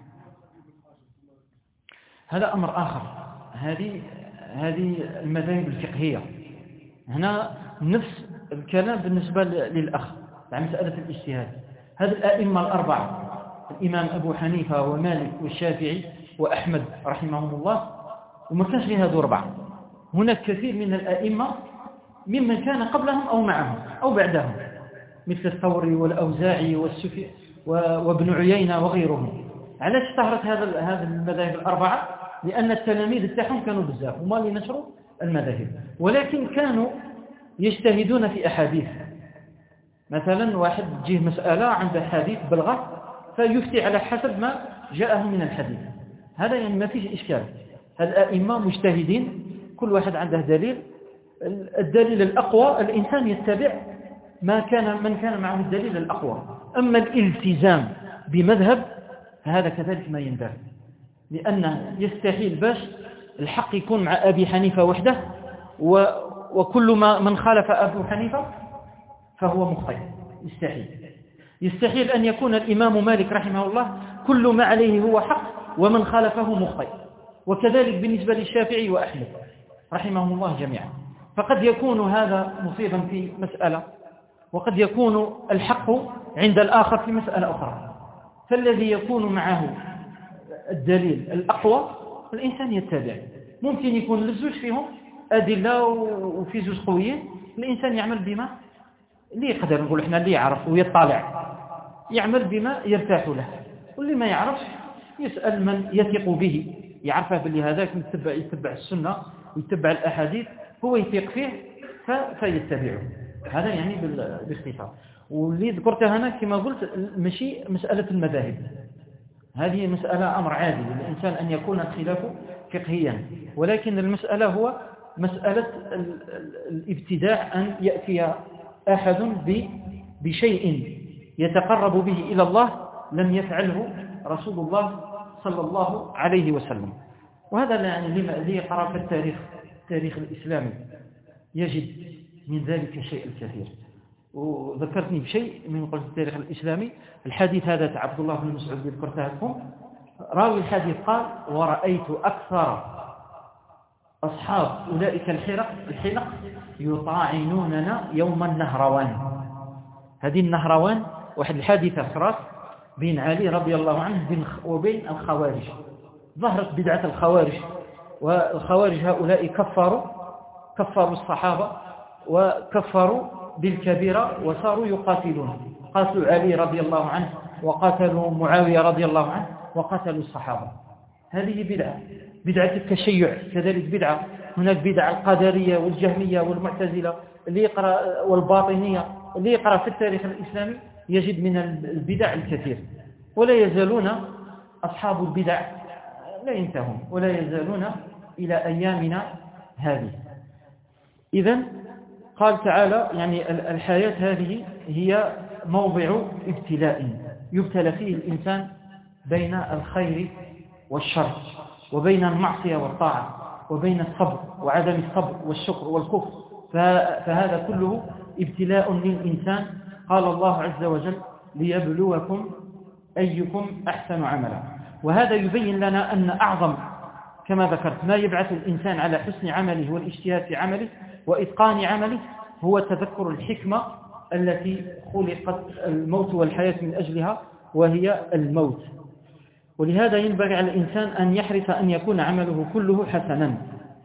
هذا أمر آخر. هذه هذه المذاهب الفقهية. هنا نفس الكلام بالنسبة للأخ عن مسألة الاجتهاد. هذه الأئمة الأربعة، الإمام أبو حنيفة ومالك والشافعي وأحمد رحمهم الله، وما كانش في هذو أربعة، هناك كثير من الأئمة ممن كان قبلهم أو معهم أو بعدهم، مثل الثوري والأوزاعي والسفي وابن عيينة وغيرهم. علاش اشتهرت هذا هذه المذاهب الأربعة؟ لأن التلاميذ تاعهم كانوا بزاف وما اللي نشروا المذاهب، ولكن كانوا يجتهدون في أحاديث. مثلا واحد تجيه مسألة عند حديث بلغة فيفتي على حسب ما جاءه من الحديث، هذا يعني ما فيش إشكال. الأئمة مجتهدين، كل واحد عنده دليل، الدليل الأقوى الإنسان يتبع ما كان من كان معه الدليل الأقوى. أما الالتزام بمذهب هذا كذلك ما ينبغي، لأنه يستحيل باش الحق يكون مع أبي حنيفة وحده، وكل ما من خالف أبو حنيفة فهو مخطئ. يستحيل يستحيل أن يكون الإمام مالك رحمه الله كل ما عليه هو حق ومن خالفه مخطئ، وكذلك بالنسبة للشافعي وأحمد رحمهم الله جميعا. فقد يكون هذا مصيبا في مسألة، وقد يكون الحق عند الآخر في مسألة أخرى. فالذي يكون معه الدليل الأقوى الإنسان يتبع. ممكن يكون للزوج فيهم أدلة وفي زوج قويين، الإنسان يعمل بما اللي يقدر، نقول إحنا اللي يعرف ويطالع، يعمل بما يرتاح له، واللي ما يعرفش يسأل من يثق به، يعرفه باللي هذاك يتبع, يتبع السنة ويتبع الأحاديث، هو يثق فيه فيتبعه. هذا يعني باختصار. واللي ذكرتها أنا كما قلت ماشي مسألة المذاهب، هذه مسألة أمر عادي للإنسان أن يكون الخلاف فقهيا، ولكن المسألة هو مسألة الابتداع، أن يأتي أحد بشيء يتقرب به إلى الله لم يفعله رسول الله صلى الله عليه وسلم. وهذا يعني اللي يقرأ في التاريخ التاريخ الإسلامي يجد من ذلك شيء الكثير. وذكرتني بشيء من قلت التاريخ الإسلامي، الحديث هذا تاع عبد الله بن مسعود اللي ذكرته لكم، راوي الحديث قال: ورأيت أكثر أصحاب أولئك الحلق الحلق يطاعنوننا يوم النهروان. هذه النهروان واحد الحادثة صارت بين علي رضي الله عنه وبين الخوارج. ظهرت بدعة الخوارج، والخوارج هؤلاء كفروا كفروا الصحابة وكفروا بالكبيرة وصاروا يقاتلون، قاتلوا علي رضي الله عنه وقاتلوا معاوية رضي الله عنه وقاتلوا الصحابة. هذه بدعة بدعة التشيع، كذلك بدعة. هناك بدعة القدرية والجهمية والمعتزلة اللي يقرأ والباطنية، اللي يقرأ في التاريخ الإسلامي يجد من البدع الكثير. ولا يزالون أصحاب البدع لا ينتهون، ولا يزالون إلى أيامنا هذه. إذن قال تعالى يعني الحياة هذه هي موضع ابتلاء يبتلى فيه الإنسان بين الخير والشر، وبين المعصية والطاعة، وبين الصبر وعدم الصبر والشكر والكفر. فهذا كله ابتلاء للإنسان. قال الله عز وجل: ليبلوكم أيكم أحسن عملا. وهذا يبين لنا أن أعظم كما ذكرت ما يبعث الإنسان على حسن عمله والاجتهاد في عمله وإتقان عمله هو تذكر الحكمة التي خلقت الموت والحياة من أجلها، وهي الموت. ولهذا ينبغي على الإنسان أن يحرص أن يكون عمله كله حسنا،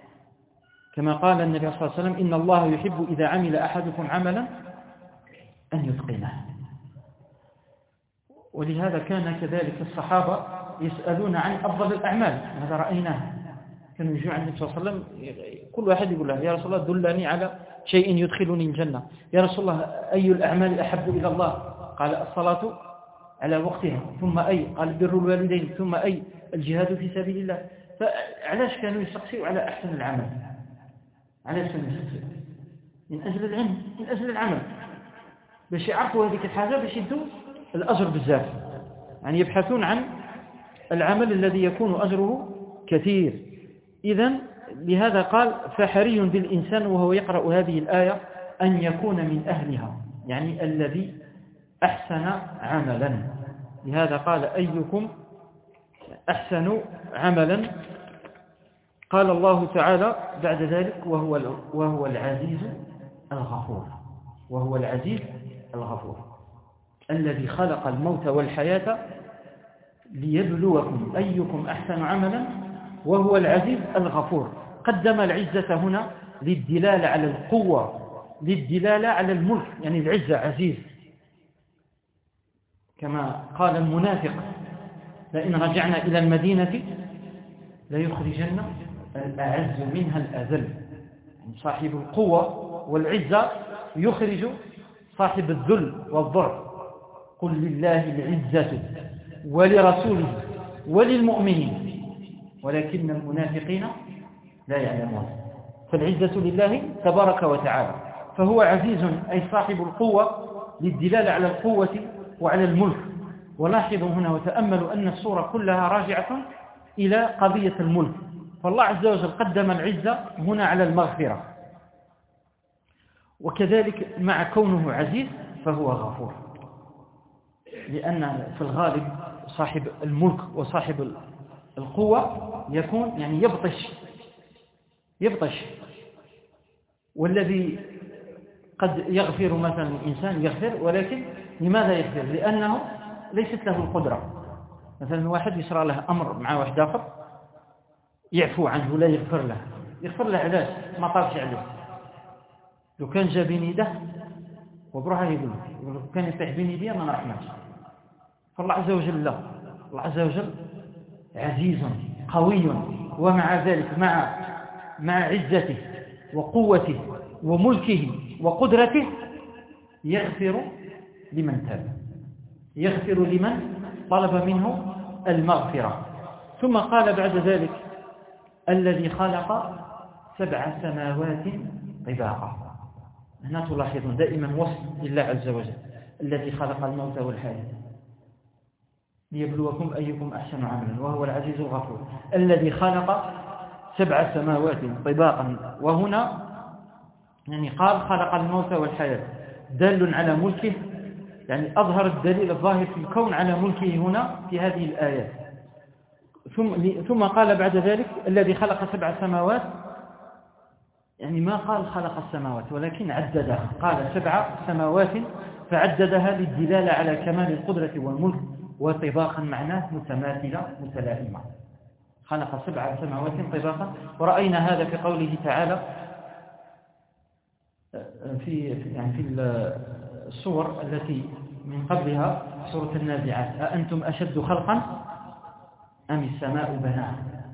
كما قال النبي صلى الله عليه وسلم: إن الله يحب إذا عمل أحدكم عملا أن يتقنه. ولهذا كان كذلك الصحابة يسألون عن أفضل الأعمال، هذا رأيناه. كانوا يجوا عند النبي صلى الله عليه وسلم كل واحد يقول له: يا رسول الله دلني على شيء يدخلني الجنة. يا رسول الله أي الأعمال أحب إلى الله؟ قال: الصلاة على وقتها. ثم أي؟ قال: بر الوالدين. ثم أي؟ الجهاد في سبيل الله. فعلاش كانوا يستقصوا على أحسن العمل؟ علاش كانوا يستقصوا؟ من أجل العلم، من أجل العمل، باش يعرفوا هذيك الحاجة، باش يدوا الأجر بزاف. يعني يبحثون عن العمل الذي يكون أجره كثير. إذن لهذا قال: فحري بالإنسان وهو يقرأ هذه الآية أن يكون من أهلها، يعني الذي أحسن عملا. لهذا قال: أيكم أحسن عملا. قال الله تعالى بعد ذلك: وهو وهو العزيز الغفور. وهو العزيز الغفور الذي خلق الموت والحياة ليبلوكم أيكم أحسن عملا وهو العزيز الغفور. قدم العزة هنا للدلالة على القوة، للدلالة على الملك، يعني العزة عزيز. كما قال المنافق: لئن رجعنا إلى المدينة ليخرجن الأعز منها الأذل. يعني صاحب القوة والعزة يخرج صاحب الذل والضعف. قل لله العزة ولرسوله وللمؤمنين. ولكن المنافقين لا يعلمون. فالعزة لله تبارك وتعالى، فهو عزيز أي صاحب القوة للدلالة على القوة وعلى الملك. ولاحظوا هنا وتأملوا أن السورة كلها راجعة إلى قضية الملك، فالله عز وجل قدم العزة هنا على المغفرة، وكذلك مع كونه عزيز فهو غفور، لأن في الغالب صاحب الملك وصاحب القوة يكون يعني يبطش يبطش والذي قد يغفر مثلا الإنسان يغفر، ولكن لماذا يغفر؟ لأنه ليست له القدرة. مثلا واحد يشرع له أمر مع واحد آخر يعفو عنه لا يغفر له، يغفر له علاش؟ ما طالش عليه. لو كان جا بين يده وبروحه يقول لو كان يطيح بين يديه ما نرحمش. فالله عز وجل لا، الله عز وجل عزيز قوي، ومع ذلك مع مع عزته وقوته وملكه وقدرته يغفر لمن تاب، يغفر لمن طلب منه المغفرة. ثم قال بعد ذلك الذي خلق سبع سماوات طباقا. هنا تلاحظون دائما وصف لله عز وجل، الذي خلق الموت والحياة ليبلوكم أيكم أحسن عملا وهو العزيز الغفور. الذي خلق سبع سماوات طباقا، وهنا يعني قال خلق الموت والحياة دال على ملكه، يعني أظهر الدليل الظاهر في الكون على ملكه هنا في هذه الآيات. ثم ثم قال بعد ذلك الذي خلق سبع سماوات، يعني ما قال خلق السماوات ولكن عددها، قال سبع سماوات فعددها للدلالة على كمال القدرة والملك، وطباقا معناه متماثلة متلائمة. خلق سبع سماوات طباقا، ورأينا هذا في قوله تعالى في يعني في السور التي من قبلها سورة النازعات: أأنتم أشد خلقا أم السماء بناها.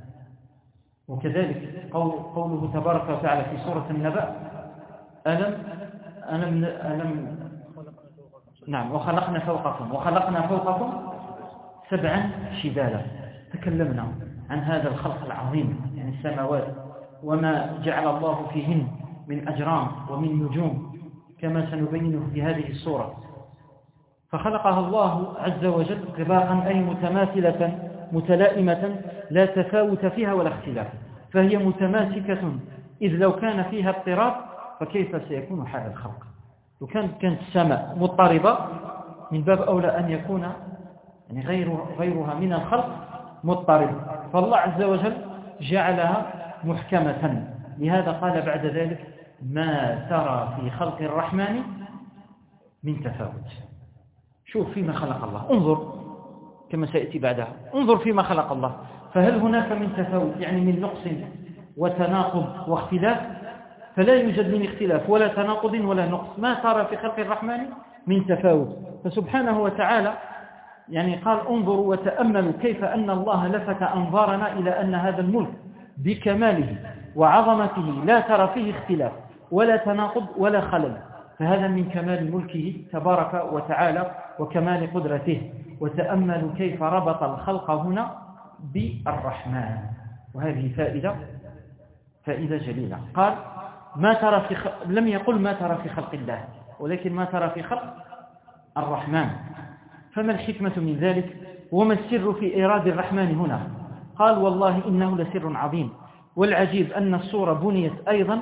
وكذلك قوله تبارك وتعالى في سورة النبأ: ألم ألم ألم نعم وخلقنا فوقكم وخلقنا فوقكم سبعا شدادا. تكلمنا عن هذا الخلق العظيم، يعني السماوات وما جعل الله فيهن من أجرام ومن نجوم كما سنبينه في هذه السورة. فخلقها الله عز وجل طباقا أي متماثلة متلائمة لا تفاوت فيها ولا اختلاف، فهي متماسكة، إذ لو كان فيها اضطراب فكيف سيكون حال الخلق؟ لو كانت كانت السماء مضطربة من باب أولى أن يكون يعني غير غيرها من الخلق مضطرب، فالله عز وجل جعلها محكمة. لهذا قال بعد ذلك: ما ترى في خلق الرحمن من تفاوت. شوف فيما خلق الله، انظر كما سيأتي بعدها، انظر فيما خلق الله، فهل هناك من تفاوت يعني من نقص وتناقض واختلاف؟ فلا يوجد من اختلاف ولا تناقض ولا نقص، ما ترى في خلق الرحمن من تفاوت. فسبحانه وتعالى يعني قال: انظروا وتأملوا كيف أن الله لفت أنظارنا إلى أن هذا الملك بكماله وعظمته لا ترى فيه اختلاف ولا تناقض ولا خلل، فهذا من كمال ملكه تبارك وتعالى وكمال قدرته. وتأملوا كيف ربط الخلق هنا بالرحمن، وهذه فائدة فائدة جليلة. قال: ما ترى في خ... لم يقل ما ترى في خلق الله، ولكن ما ترى في خلق الرحمن. فما الحكمة من ذلك؟ وما السر في إيراد الرحمن هنا؟ قال: والله إنه لسر عظيم. والعجيب أن السورة بنيت أيضا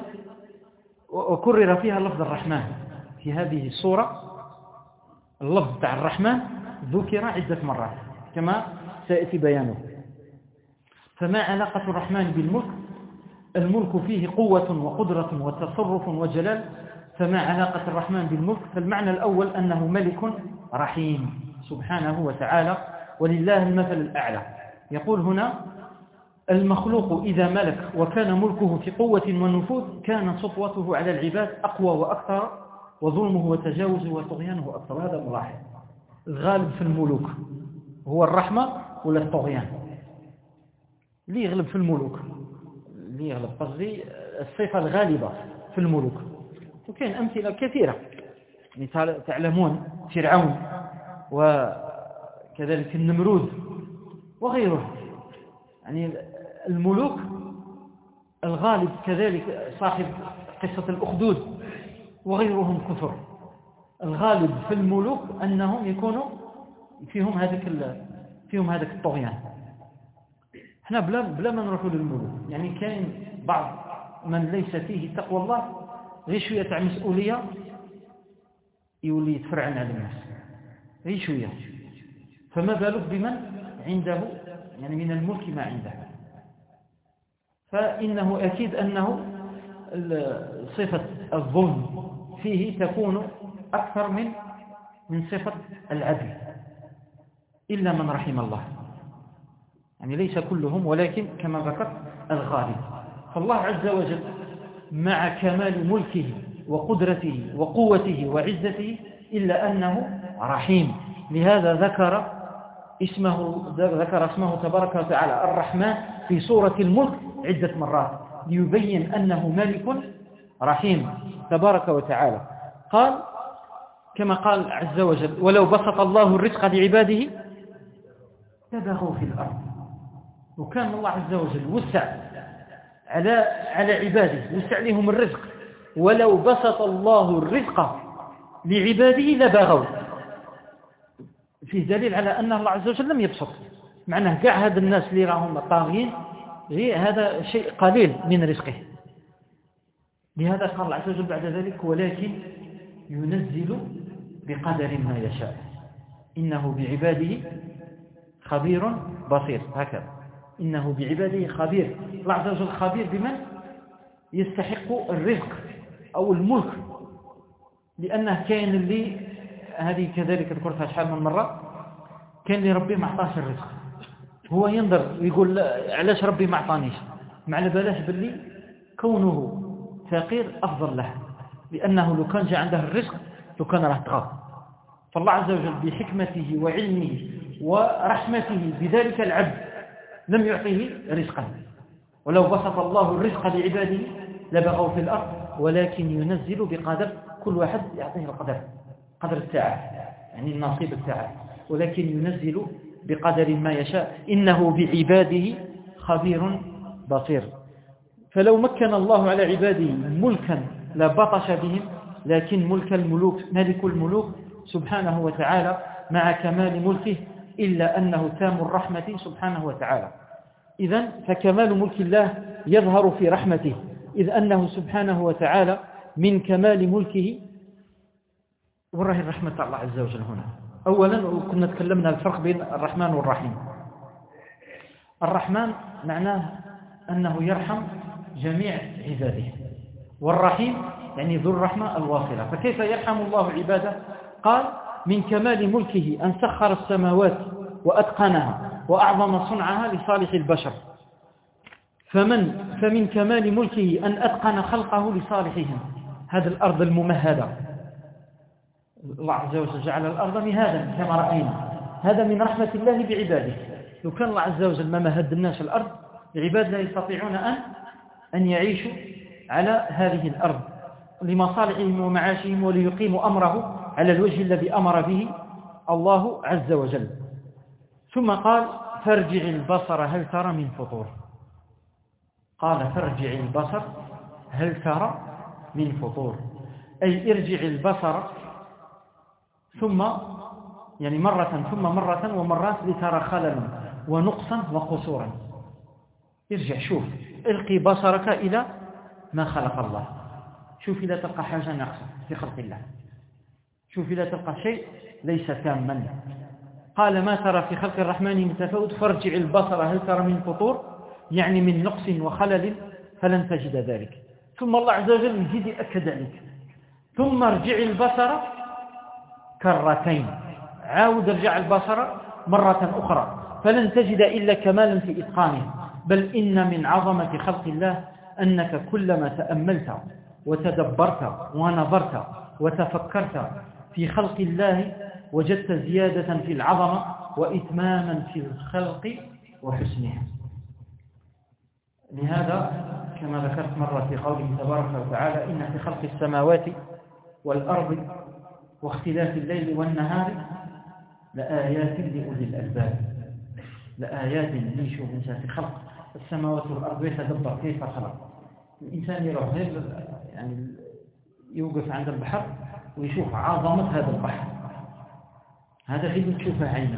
وكرر فيها لفظ الرحمن. في هذه السورة اللفظ تاع الرحمن ذكر عدة مرات كما سيأتي بيانه. فما علاقة الرحمن بالملك؟ الملك فيه قوة وقدرة وتصرف وجلال، فما علاقة الرحمن بالملك؟ فالمعنى الأول أنه ملك رحيم سبحانه وتعالى، ولله المثل الأعلى. يقول هنا: المخلوق إذا ملك وكان ملكه في قوة ونفوذ كان سطوته على العباد أقوى وأكثر، وظلمه وتجاوزه وطغيانه أكثر. هذا ملاحظ. الغالب في الملوك هو الرحمة ولا الطغيان؟ اللي يغلب في الملوك اللي يغلب قصدي الصفة الغالبة في الملوك. وكان أمثلة كثيرة، يعني تعلمون فرعون وكذلك النمرود وغيره، يعني الملوك الغالب كذلك صاحب قصة الأخدود وغيرهم كثر، الغالب في الملوك أنهم يكونوا فيهم هذاك فيهم هذاك الطغيان. احنا بلا بلا ما نروحوا للملوك، يعني كاين بعض من ليس فيه تقوى الله غير شويه تاع مسؤوليه يولي يتفرعن على الناس غير شويه، فما بالك بمن عنده يعني من الملك ما عنده. فإنه أكيد أنه صفة الظلم فيه تكون أكثر من من صفة العدل، إلا من رحم الله، يعني ليس كلهم ولكن كما ذكرت الغالب. فالله عز وجل مع كمال ملكه وقدرته وقوته وعزته إلا أنه رحيم، لهذا ذكر اسمه ذكر اسمه تبارك وتعالى الرحمن في سورة الملك عدة مرات ليبين أنه ملك رحيم تبارك وتعالى. قال كما قال عز وجل: ولو بسط الله الرزق لعباده لبغوا في الأرض. وكان الله عز وجل وسع على على عباده، وسع لهم الرزق. ولو بسط الله الرزق لعباده لبغوا، فيه دليل على أن الله عز وجل لم يبسط، معناه كاع هذا الناس اللي راهم طاغين هذا شيء قليل من رزقه. لهذا قال الله عز وجل بعد ذلك: ولكن ينزل بقدر ما يشاء إنه بعباده خبير بصير. هكذا إنه بعباده خبير. الله عز وجل خبير بمن يستحق الرزق أو الملك، لأنه كان اللي هذه كذلك ذكرتها شحال من مرة، كان اللي ربي ما عطاش الرزق هو ينظر ويقول علاش ربي ما عطانيش، ما على بالاش باللي كونه فقير أفضل له، لأنه لو كان جاء عنده الرزق لو كان راه طغى. فالله عز وجل بحكمته وعلمه ورحمته بذلك العبد لم يعطيه رزقا. ولو بسط الله الرزق لعباده لبغوا في الأرض ولكن ينزل بقدر، كل واحد يعطيه القدر، قدر الساعة يعني النصيب الساعة، ولكن ينزل بقدر ما يشاء إنه بعباده خبير بصير. فلو مكن الله على عباده ملكا لبطش بهم، لكن ملك الملوك ملك الملوك سبحانه وتعالى مع كمال ملكه إلا أنه تام الرحمة سبحانه وتعالى. إذن فكمال ملك الله يظهر في رحمته، إذ أنه سبحانه وتعالى من كمال ملكه. وراه الرحمة الله عز وجل هنا. أولا كنا تكلمنا الفرق بين الرحمن والرحيم. الرحمن معناه أنه يرحم جميع عباده، والرحيم يعني ذو الرحمة الواصلة. فكيف يرحم الله عباده؟ قال: من كمال ملكه أن سخر السماوات وأتقنها وأعظم صنعها لصالح البشر. فمن فمن كمال ملكه أن أتقن خلقه لصالحهم. هذه الأرض الممهدة، الله عز وجل جعل الأرض مهادا كما رأينا، هذا من رحمة الله بعباده. لو كان الله عز وجل ما مهد الناس الأرض، العباد لا يستطيعون أن أن يعيشوا على هذه الأرض لمصالحهم ومعاشهم وليقيموا أمره على الوجه الذي أمر به الله عز وجل. ثم قال: فارجع البصر هل ترى من فطور. قال: فارجع البصر هل ترى من فطور، أي ارجع البصر ثم يعني مرة ثم مرة ومرات لترى خللا ونقصا وقصورا. ارجع شوف، القي بصرك إلى ما خلق الله، شوف إذا تلقى حاجة ناقصة في خلق الله، شوف إذا تلقى شيء ليس تاما. قال: ما ترى في خلق الرحمن من تفاوت فارجع البصر هل ترى من فطور، يعني من نقص وخلل فلن تجد ذلك. ثم الله عز وجل يزيد يأكد عليك: ثم ارجع البصر كرتين، عاود ارجع البصر مرة أخرى فلن تجد إلا كمالا في إتقانه. بل إن من عظمة خلق الله أنك كلما تأملت وتدبرت ونظرت وتفكرت في خلق الله وجدت زيادة في العظمة وإتماما في الخلق وحسنها. لهذا كما ذكرت مرة في قوله تبارك وتعالى: إن في خلق السماوات والأرض واختلاف الليل والنهار لآيات لأولي الألباب. لآيات ليشوا في خلق السماوات والأرض ويتدبر كيف خلق. الإنسان يروح يعني يوقف عند البحر ويشوف عظمة هذا البحر، هذا في اللي تشوفه عينك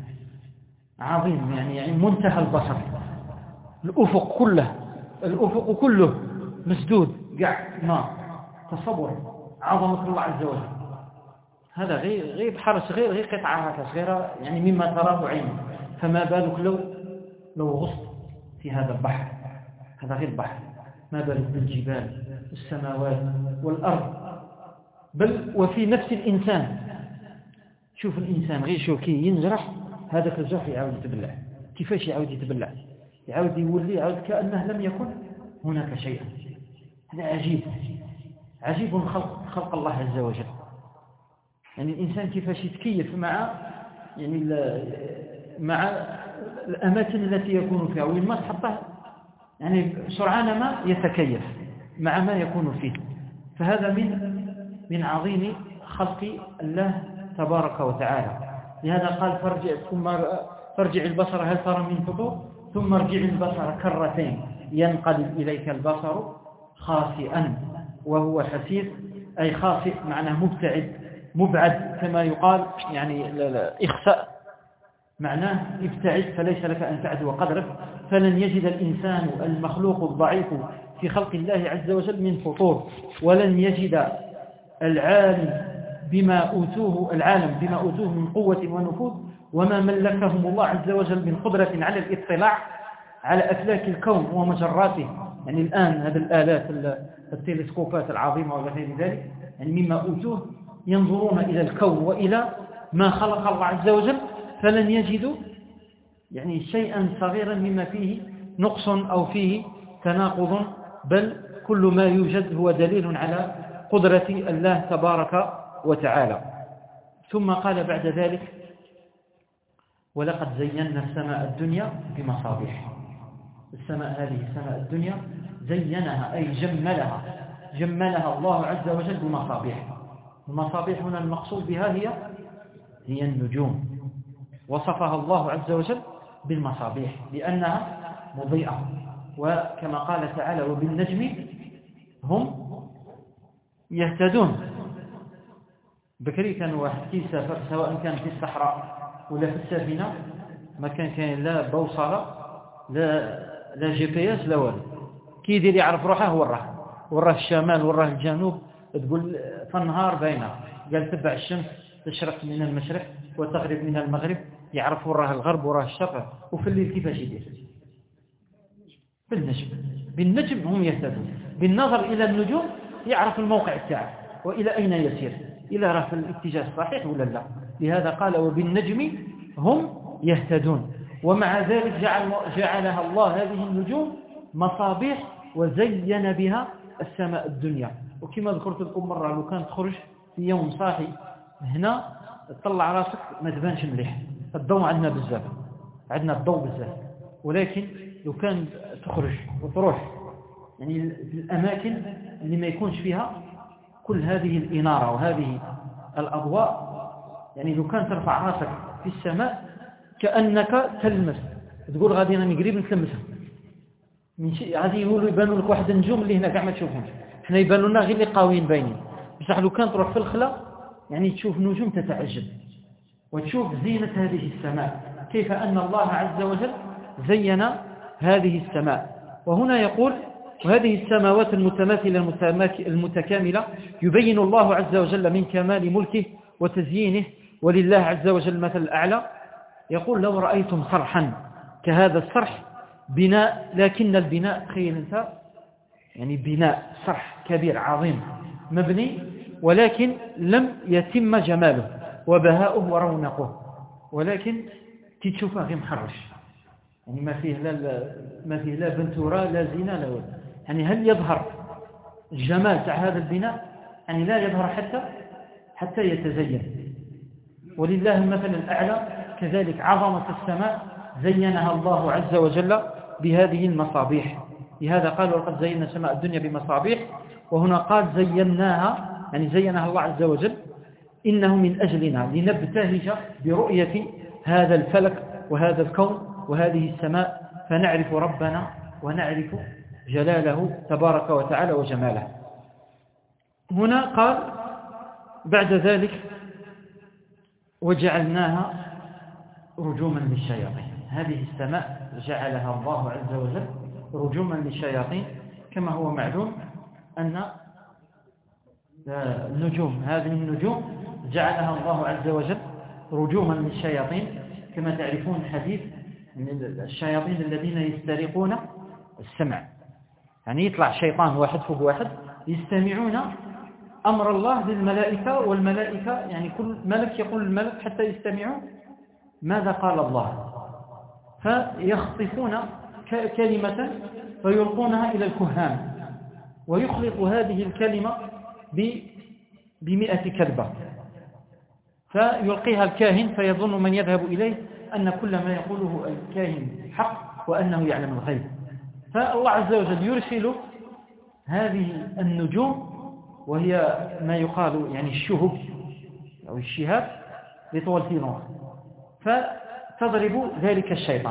عظيم، يعني يعني منتهى البحر، الأفق كله الأفق كله مسدود قاع ماء. تصور عظمة الله عز وجل. هذا غير غير بحر صغير، غير قطعة صغيرة يعني مما تراه عينك، فما بالك لو لو غصت في هذا البحر. هذا غير بحر، ما بالك بالجبال السماوات والأرض، بل وفي نفس الإنسان. شوف الإنسان غير شو كي ينجرح هذاك الجرح يعاود يتبلع، كيفاش يعاود يتبلع؟ يعاود يولي يعاود كأنه لم يكن هناك شيء. هذا عجيب عجيب خلق خلق الله عز وجل. يعني الإنسان كيفاش يتكيف مع يعني مع الأماكن التي يكون فيها، وين ما تحطه يعني سرعان ما يتكيف مع ما يكون فيه. فهذا من من عظيم خلق الله تبارك وتعالى. لهذا قال فرجع ثم فرجع البصر هل ترى من فطور ثم ارجع البصر كرتين ينقلب إليك البصر خاسئا وهو حسير، أي خاسئ معناه مبتعد مبعد كما يقال، يعني لا لا إخساء معناه ابتعد فليس لك أن تعدو قدرك. فلن يجد الإنسان المخلوق الضعيف في خلق الله عز وجل من فطور، ولن يجد العالم بما أوتوه العالم بما أوتوه من قوة ونفوذ وما ملكهم الله عز وجل من قدرة على الاطلاع على أفلاك الكون ومجراته. يعني الآن هذه الآلات التلسكوبات العظيمة وغير ذلك يعني مما أوتوه ينظرون إلى الكون وإلى ما خلق الله عز وجل، فلن يجدوا يعني شيئا صغيرا مما فيه نقص أو فيه تناقض، بل كل ما يوجد هو دليل على قدرة الله تبارك وتعالى. ثم قال بعد ذلك ولقد زينا السماء الدنيا بمصابيح. السماء هذه السماء الدنيا زينها أي جملها جملها الله عز وجل بمصابيح. المصابيح هنا المقصود بها هي هي النجوم، وصفها الله عز وجل بالمصابيح لأنها مضيئة. وكما قال تعالى وبالنجم هم يهتدون. بكري كان واحد كي سافر سواء كان في الصحراء ولا في السفينة ما كان كان لا بوصلة لا لا جي بي اس لا والو، كي يدير يعرف روحه وراه وراه الشمال وراه الجنوب، تقول في النهار باينه قال تبع الشمس تشرق من المشرق وتغرب من المغرب، يعرف وراه الغرب وراه الشرق. وفي الليل كيفاش يدير؟ بالنجم بالنجم هم يهتدون. بالنظر إلى النجوم يعرف الموقع تاعه وإلى أين يسير، إلى راه في الاتجاه الصحيح ولا لا. لهذا قال وبالنجم هم يهتدون. ومع ذلك جعل جعلها الله هذه النجوم مصابيح وزين بها السماء الدنيا. وكما ذكرت لكم مرة لو كانت تخرج في يوم صاحي هنا تطلع راسك ما تبانش مليح، الضوء عندنا بزاف عندنا الضوء بزاف، ولكن لو كان تخرج وتروح يعني الأماكن اللي ما يكونش فيها كل هذه الإنارة وهذه الأضواء، يعني لو كان ترفع راسك في السماء كأنك تلمس، تقول غادي أنا قريب نتلمسها من شيء، غادي يقولوا يبانوا لك واحد النجوم اللي هنا كاع ما تشوفهمش، احنا يبانوا لنا غير اللي قاويين باينين. بصح لو كان تروح في الخلا يعني تشوف نجوم تتعجب وتشوف زينة هذه السماء، كيف أن الله عز وجل زين هذه السماء. وهنا يقول وهذه السماوات المتماثلة المتكاملة يبين الله عز وجل من كمال ملكه وتزيينه، ولله عز وجل المثل الأعلى. يقول لو رأيتم صرحا كهذا الصرح بناء، لكن البناء تخيل انت يعني بناء صرح كبير عظيم مبني ولكن لم يتم جماله وبهاؤه ورونقه، ولكن تشوفه غير محرش، يعني ما فيه لا ما فيه لا بنتورة لا زينة لا ولد. يعني هل يظهر الجمال تاع هذا البناء؟ يعني لا يظهر حتى حتى يتزين. ولله المثل الأعلى. كذلك عظمة السماء زينها الله عز وجل بهذه المصابيح. لهذا قال وقد زينا سماء الدنيا بمصابيح، وهنا قال زيناها يعني زينها الله عز وجل إنه من أجلنا لنبتهج برؤية هذا الفلك وهذا الكون وهذه السماء فنعرف ربنا ونعرف جلاله تبارك وتعالى وجماله. هنا قال بعد ذلك وجعلناها رجوما للشياطين. هذه السماء جعلها الله عز وجل رجوما للشياطين، كما هو معلوم أن النجوم هذه النجوم جعلها الله عز وجل رجوما للشياطين، كما تعرفون حديث من الشياطين الذين يسترقون السمع، يعني يطلع شيطان واحد فوق واحد يستمعون أمر الله للملائكة، والملائكة يعني كل ملك يقول الملك حتى يستمعوا ماذا قال الله، فيخطفون كلمة فيلقونها إلى الكهان ويخلط هذه الكلمة بمئة كلبة، فيلقيها الكاهن فيظن من يذهب إليه أن كل ما يقوله الكاهن حق وأنه يعلم الغيب. فالله عز وجل يرسل هذه النجوم وهي ما يقال يعني الشهب أو الشهاب لطول فيلون، فتضرب ذلك الشيطان،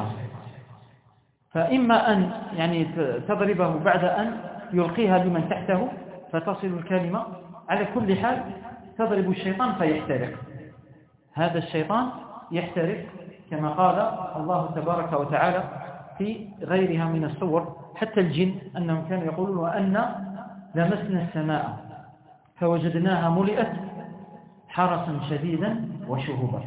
فإما أن يعني تضربه بعد أن يلقيها لمن تحته فتصل الكلمة، على كل حال تضرب الشيطان فيحترق. هذا الشيطان يحترق كما قال الله تبارك وتعالى في غيرها من الصور، حتى الجن أنهم كانوا يقولون وأن لمسنا السماء فوجدناها ملئت حرسا شديدا وشهبا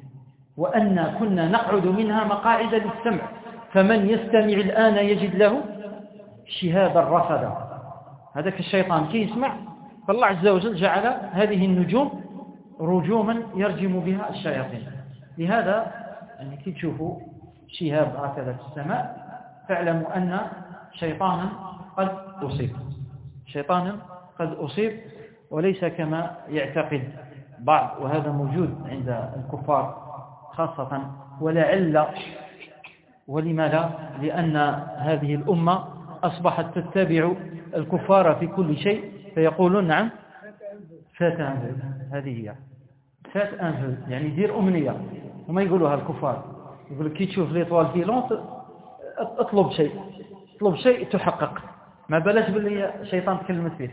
وأن كنا نقعد منها مقاعد للسمع فمن يستمع الآن يجد له شهابا رصدا. هذاك الشيطان كي يسمع، فالله عز وجل جعل هذه النجوم رجوما يرجم بها الشياطين. لهذا يعني كي تشوفوا شهاب هكذا في السماء فاعلموا أن شيطانا قد أصيب، شيطانا قد أصيب، وليس كما يعتقد بعض، وهذا موجود عند الكفار خاصة. ولعل ولما لا، لأن هذه الأمة أصبحت تتبع الكفار في كل شيء، فيقولون نعم فات أنفل، هذه هي فات أنفل يعني دير أمنية، وما يقولوها الكفار، يقول كي تشوف لي طوال فيلون اطلب شيء، اطلب شيء تحقق، ما بلاش باللي شيطان تكلمت فيه.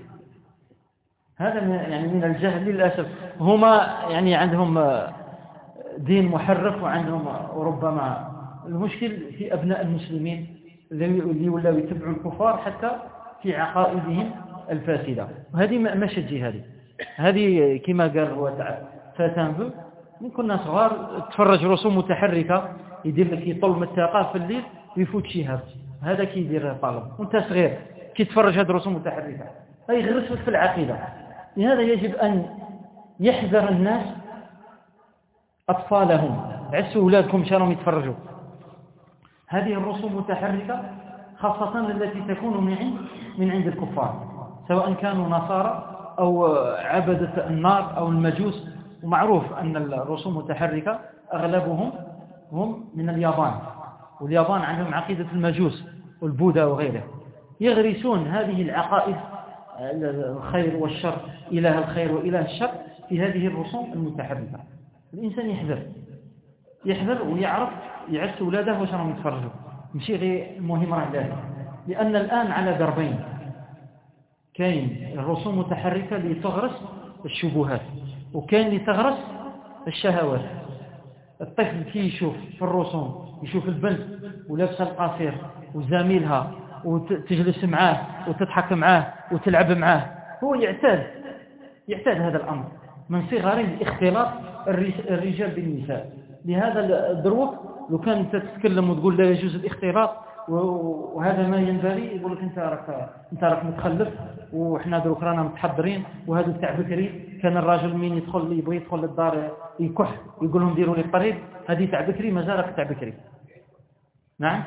هذا يعني من الجهل للأسف. هما يعني عندهم دين محرف وعندهم ربما المشكل في أبناء المسلمين اللي ولاو يتبعوا الكفار حتى في عقائدهم الفاسدة، وهذه ما شجي هذه هذه كما قال هو فاتنبو من كنا صغار تفرج رسوم متحركة يدير لك يطل من الطاقة في الليل ويفوت شهاب، هذا كي يدير طالب وانت صغير كي تفرج هذه الرسوم متحركة هاي غرس في العقيدة. لهذا يجب أن يحذر الناس أطفالهم، عسوا أولادكم شارهم يتفرجوا هذه الرسوم المتحركة، خاصة التي تكون من عند من عند الكفار، سواء كانوا نصارى أو عبدة النار أو المجوس. ومعروف أن الرسوم المتحركة أغلبهم هم من اليابان، واليابان عندهم عقيدة المجوس والبوذا وغيره، يغرسون هذه العقائد الخير والشر، إله الخير وإله الشر في هذه الرسوم المتحركة. الإنسان يحذر يحذر ويعرف يعس أولاده واش راهم يتفرجوا، ماشي غير المهم راه ذلك، لأن الآن على دربين، كاين الرسوم المتحركة اللي تغرس الشبهات، وكاين اللي تغرس الشهوات. الطفل كي يشوف في الرسوم يشوف البنت ولابسه القصير وزاميلها وتجلس معاه وتضحك معاه وتلعب معاه، هو يعتاد يعتاد هذا الأمر من صغره، اختلاط الرجال بالنساء. لهذا الدروك لو كان تتكلم وتقول لا يجوز الاختلاط وهذا ما ينبغي، يقول لك انت راك انت راك متخلف وحنا دروك رانا متحضرين، وهذا تاع بكري كان الراجل مين يدخل يبغي يدخل للدار يكح يقول لهم ديروا لي الطريق، هذه تاع بكري مازالك تاع بكري. نعم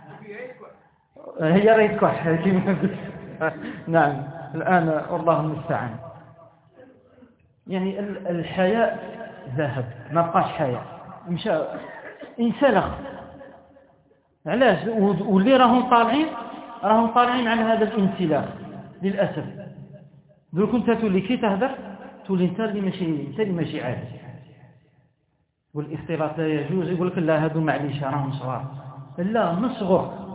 هي راهي تكح نعم الآن والله المستعان. يعني الحياء ذهب، ما بقاش حياء، مشى انسلخ. علاش؟ واللي راهم طالعين راهم طالعين عن هذا الانسلاخ للأسف. لو كنت تولي كي تهدر تولي انت اللي ماشي انت اللي ماشي عارف، والاختلاط لا يجوز، يقول لك لا هذو معليش راهم صغار، لا من صغر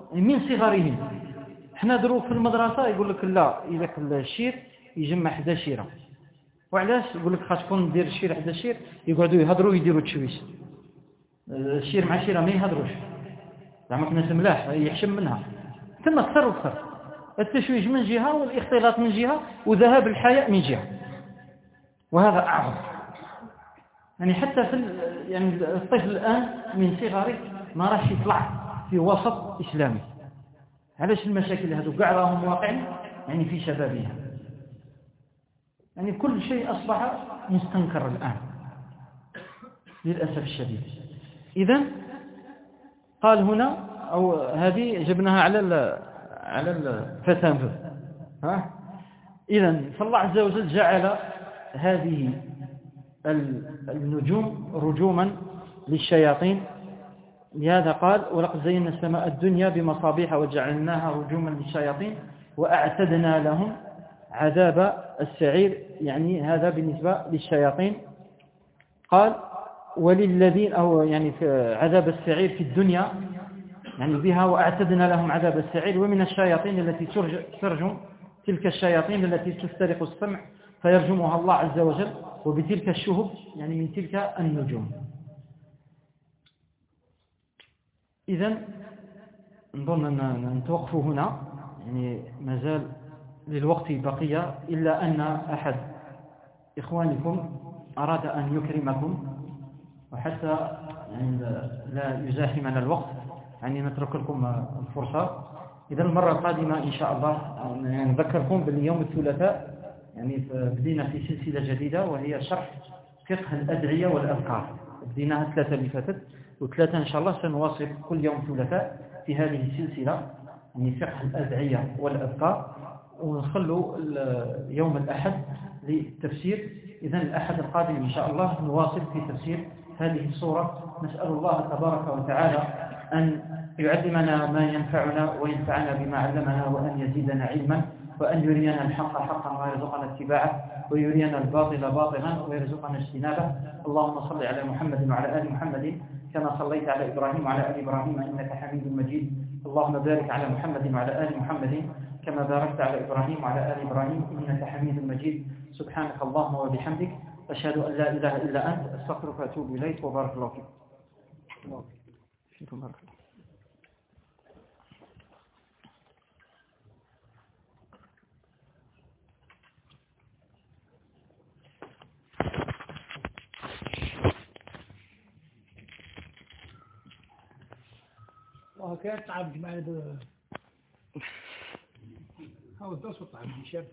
من صغرهم. احنا دروك في المدرسة يقول لك لا إذا الشير يجمع حدا شيرة، وعلاش يقول لك خاصكم دير الشير حدا الشير، يقعدوا يهضروا يديروا تشويش، الشير مع شيرة ما يهضروش، زعما ناس ملاح يحشم منها، ثم اكثر واكثر التشويش من جهة والاختلاط من جهة وذهاب الحياء من جهة، وهذا أعظم. يعني حتى في يعني الطفل الآن من صغره ما راح يطلع في وسط إسلامي. علاش المشاكل هذو كاع راهم واقعين يعني في شبابها، يعني كل شيء أصبح مستنكر الآن للأسف الشديد. إذن قال هنا أو هذه جبناها على ال على الفتنفذ. ها إذن فالله عز وجل جعل هذه النجوم رجوما للشياطين، لهذا قال ولقد زينا السماء الدنيا بمصابيح وجعلناها رجوما للشياطين وأعتدنا لهم عذاب السعير، يعني هذا بالنسبة للشياطين. قال وللذين أو يعني في عذاب السعير في الدنيا يعني بها وأعتدنا لهم عذاب السعير، ومن الشياطين التي ترجم تلك الشياطين التي تسترق السمع فيرجمها الله عز وجل، وبتلك الشهب يعني من تلك النجوم. إذن نظن أن نتوقف هنا، يعني ما زال للوقت بقية، إلا أن أحد إخوانكم أراد أن يكرمكم وحتى يعني لا يزاحمنا الوقت، يعني نترك لكم الفرصة. إذا المرة القادمة إن شاء الله يعني نذكركم باليوم الثلاثاء يعني بدينا في سلسلة جديدة وهي شرح فقه الأدعية والأذكار، بديناها ثلاثة اللي فاتت وثلاثة إن شاء الله سنواصل كل يوم ثلاثاء في هذه السلسلة يعني فقه الأدعية والأذكار، ونخلوا يوم الأحد للتفسير. إذن الأحد القادم إن شاء الله نواصل في تفسير هذه السورة. نسأل الله تبارك وتعالى أن يعلمنا ما ينفعنا وينفعنا بما علمنا، وأن يزيدنا علما، وأن يرينا الحق حقا ويرزقنا اتباعه، ويرينا الباطل باطلا ويرزقنا اجتنابه. اللهم صل على محمد وعلى آل محمد كما صليت على إبراهيم وعلى آل إبراهيم إنك حميد مجيد. اللهم بارك على محمد وعلى آل محمد كما باركت على إبراهيم وعلى آل إبراهيم إنك حميد مجيد. سبحانك اللهم وبحمدك أشهد أن لا إله إلا أنت أستغفرك وأتوب إليك، وبارك الله فيك. فيكم بارك الله. وكان تعب معنا هاو الدرس وطعم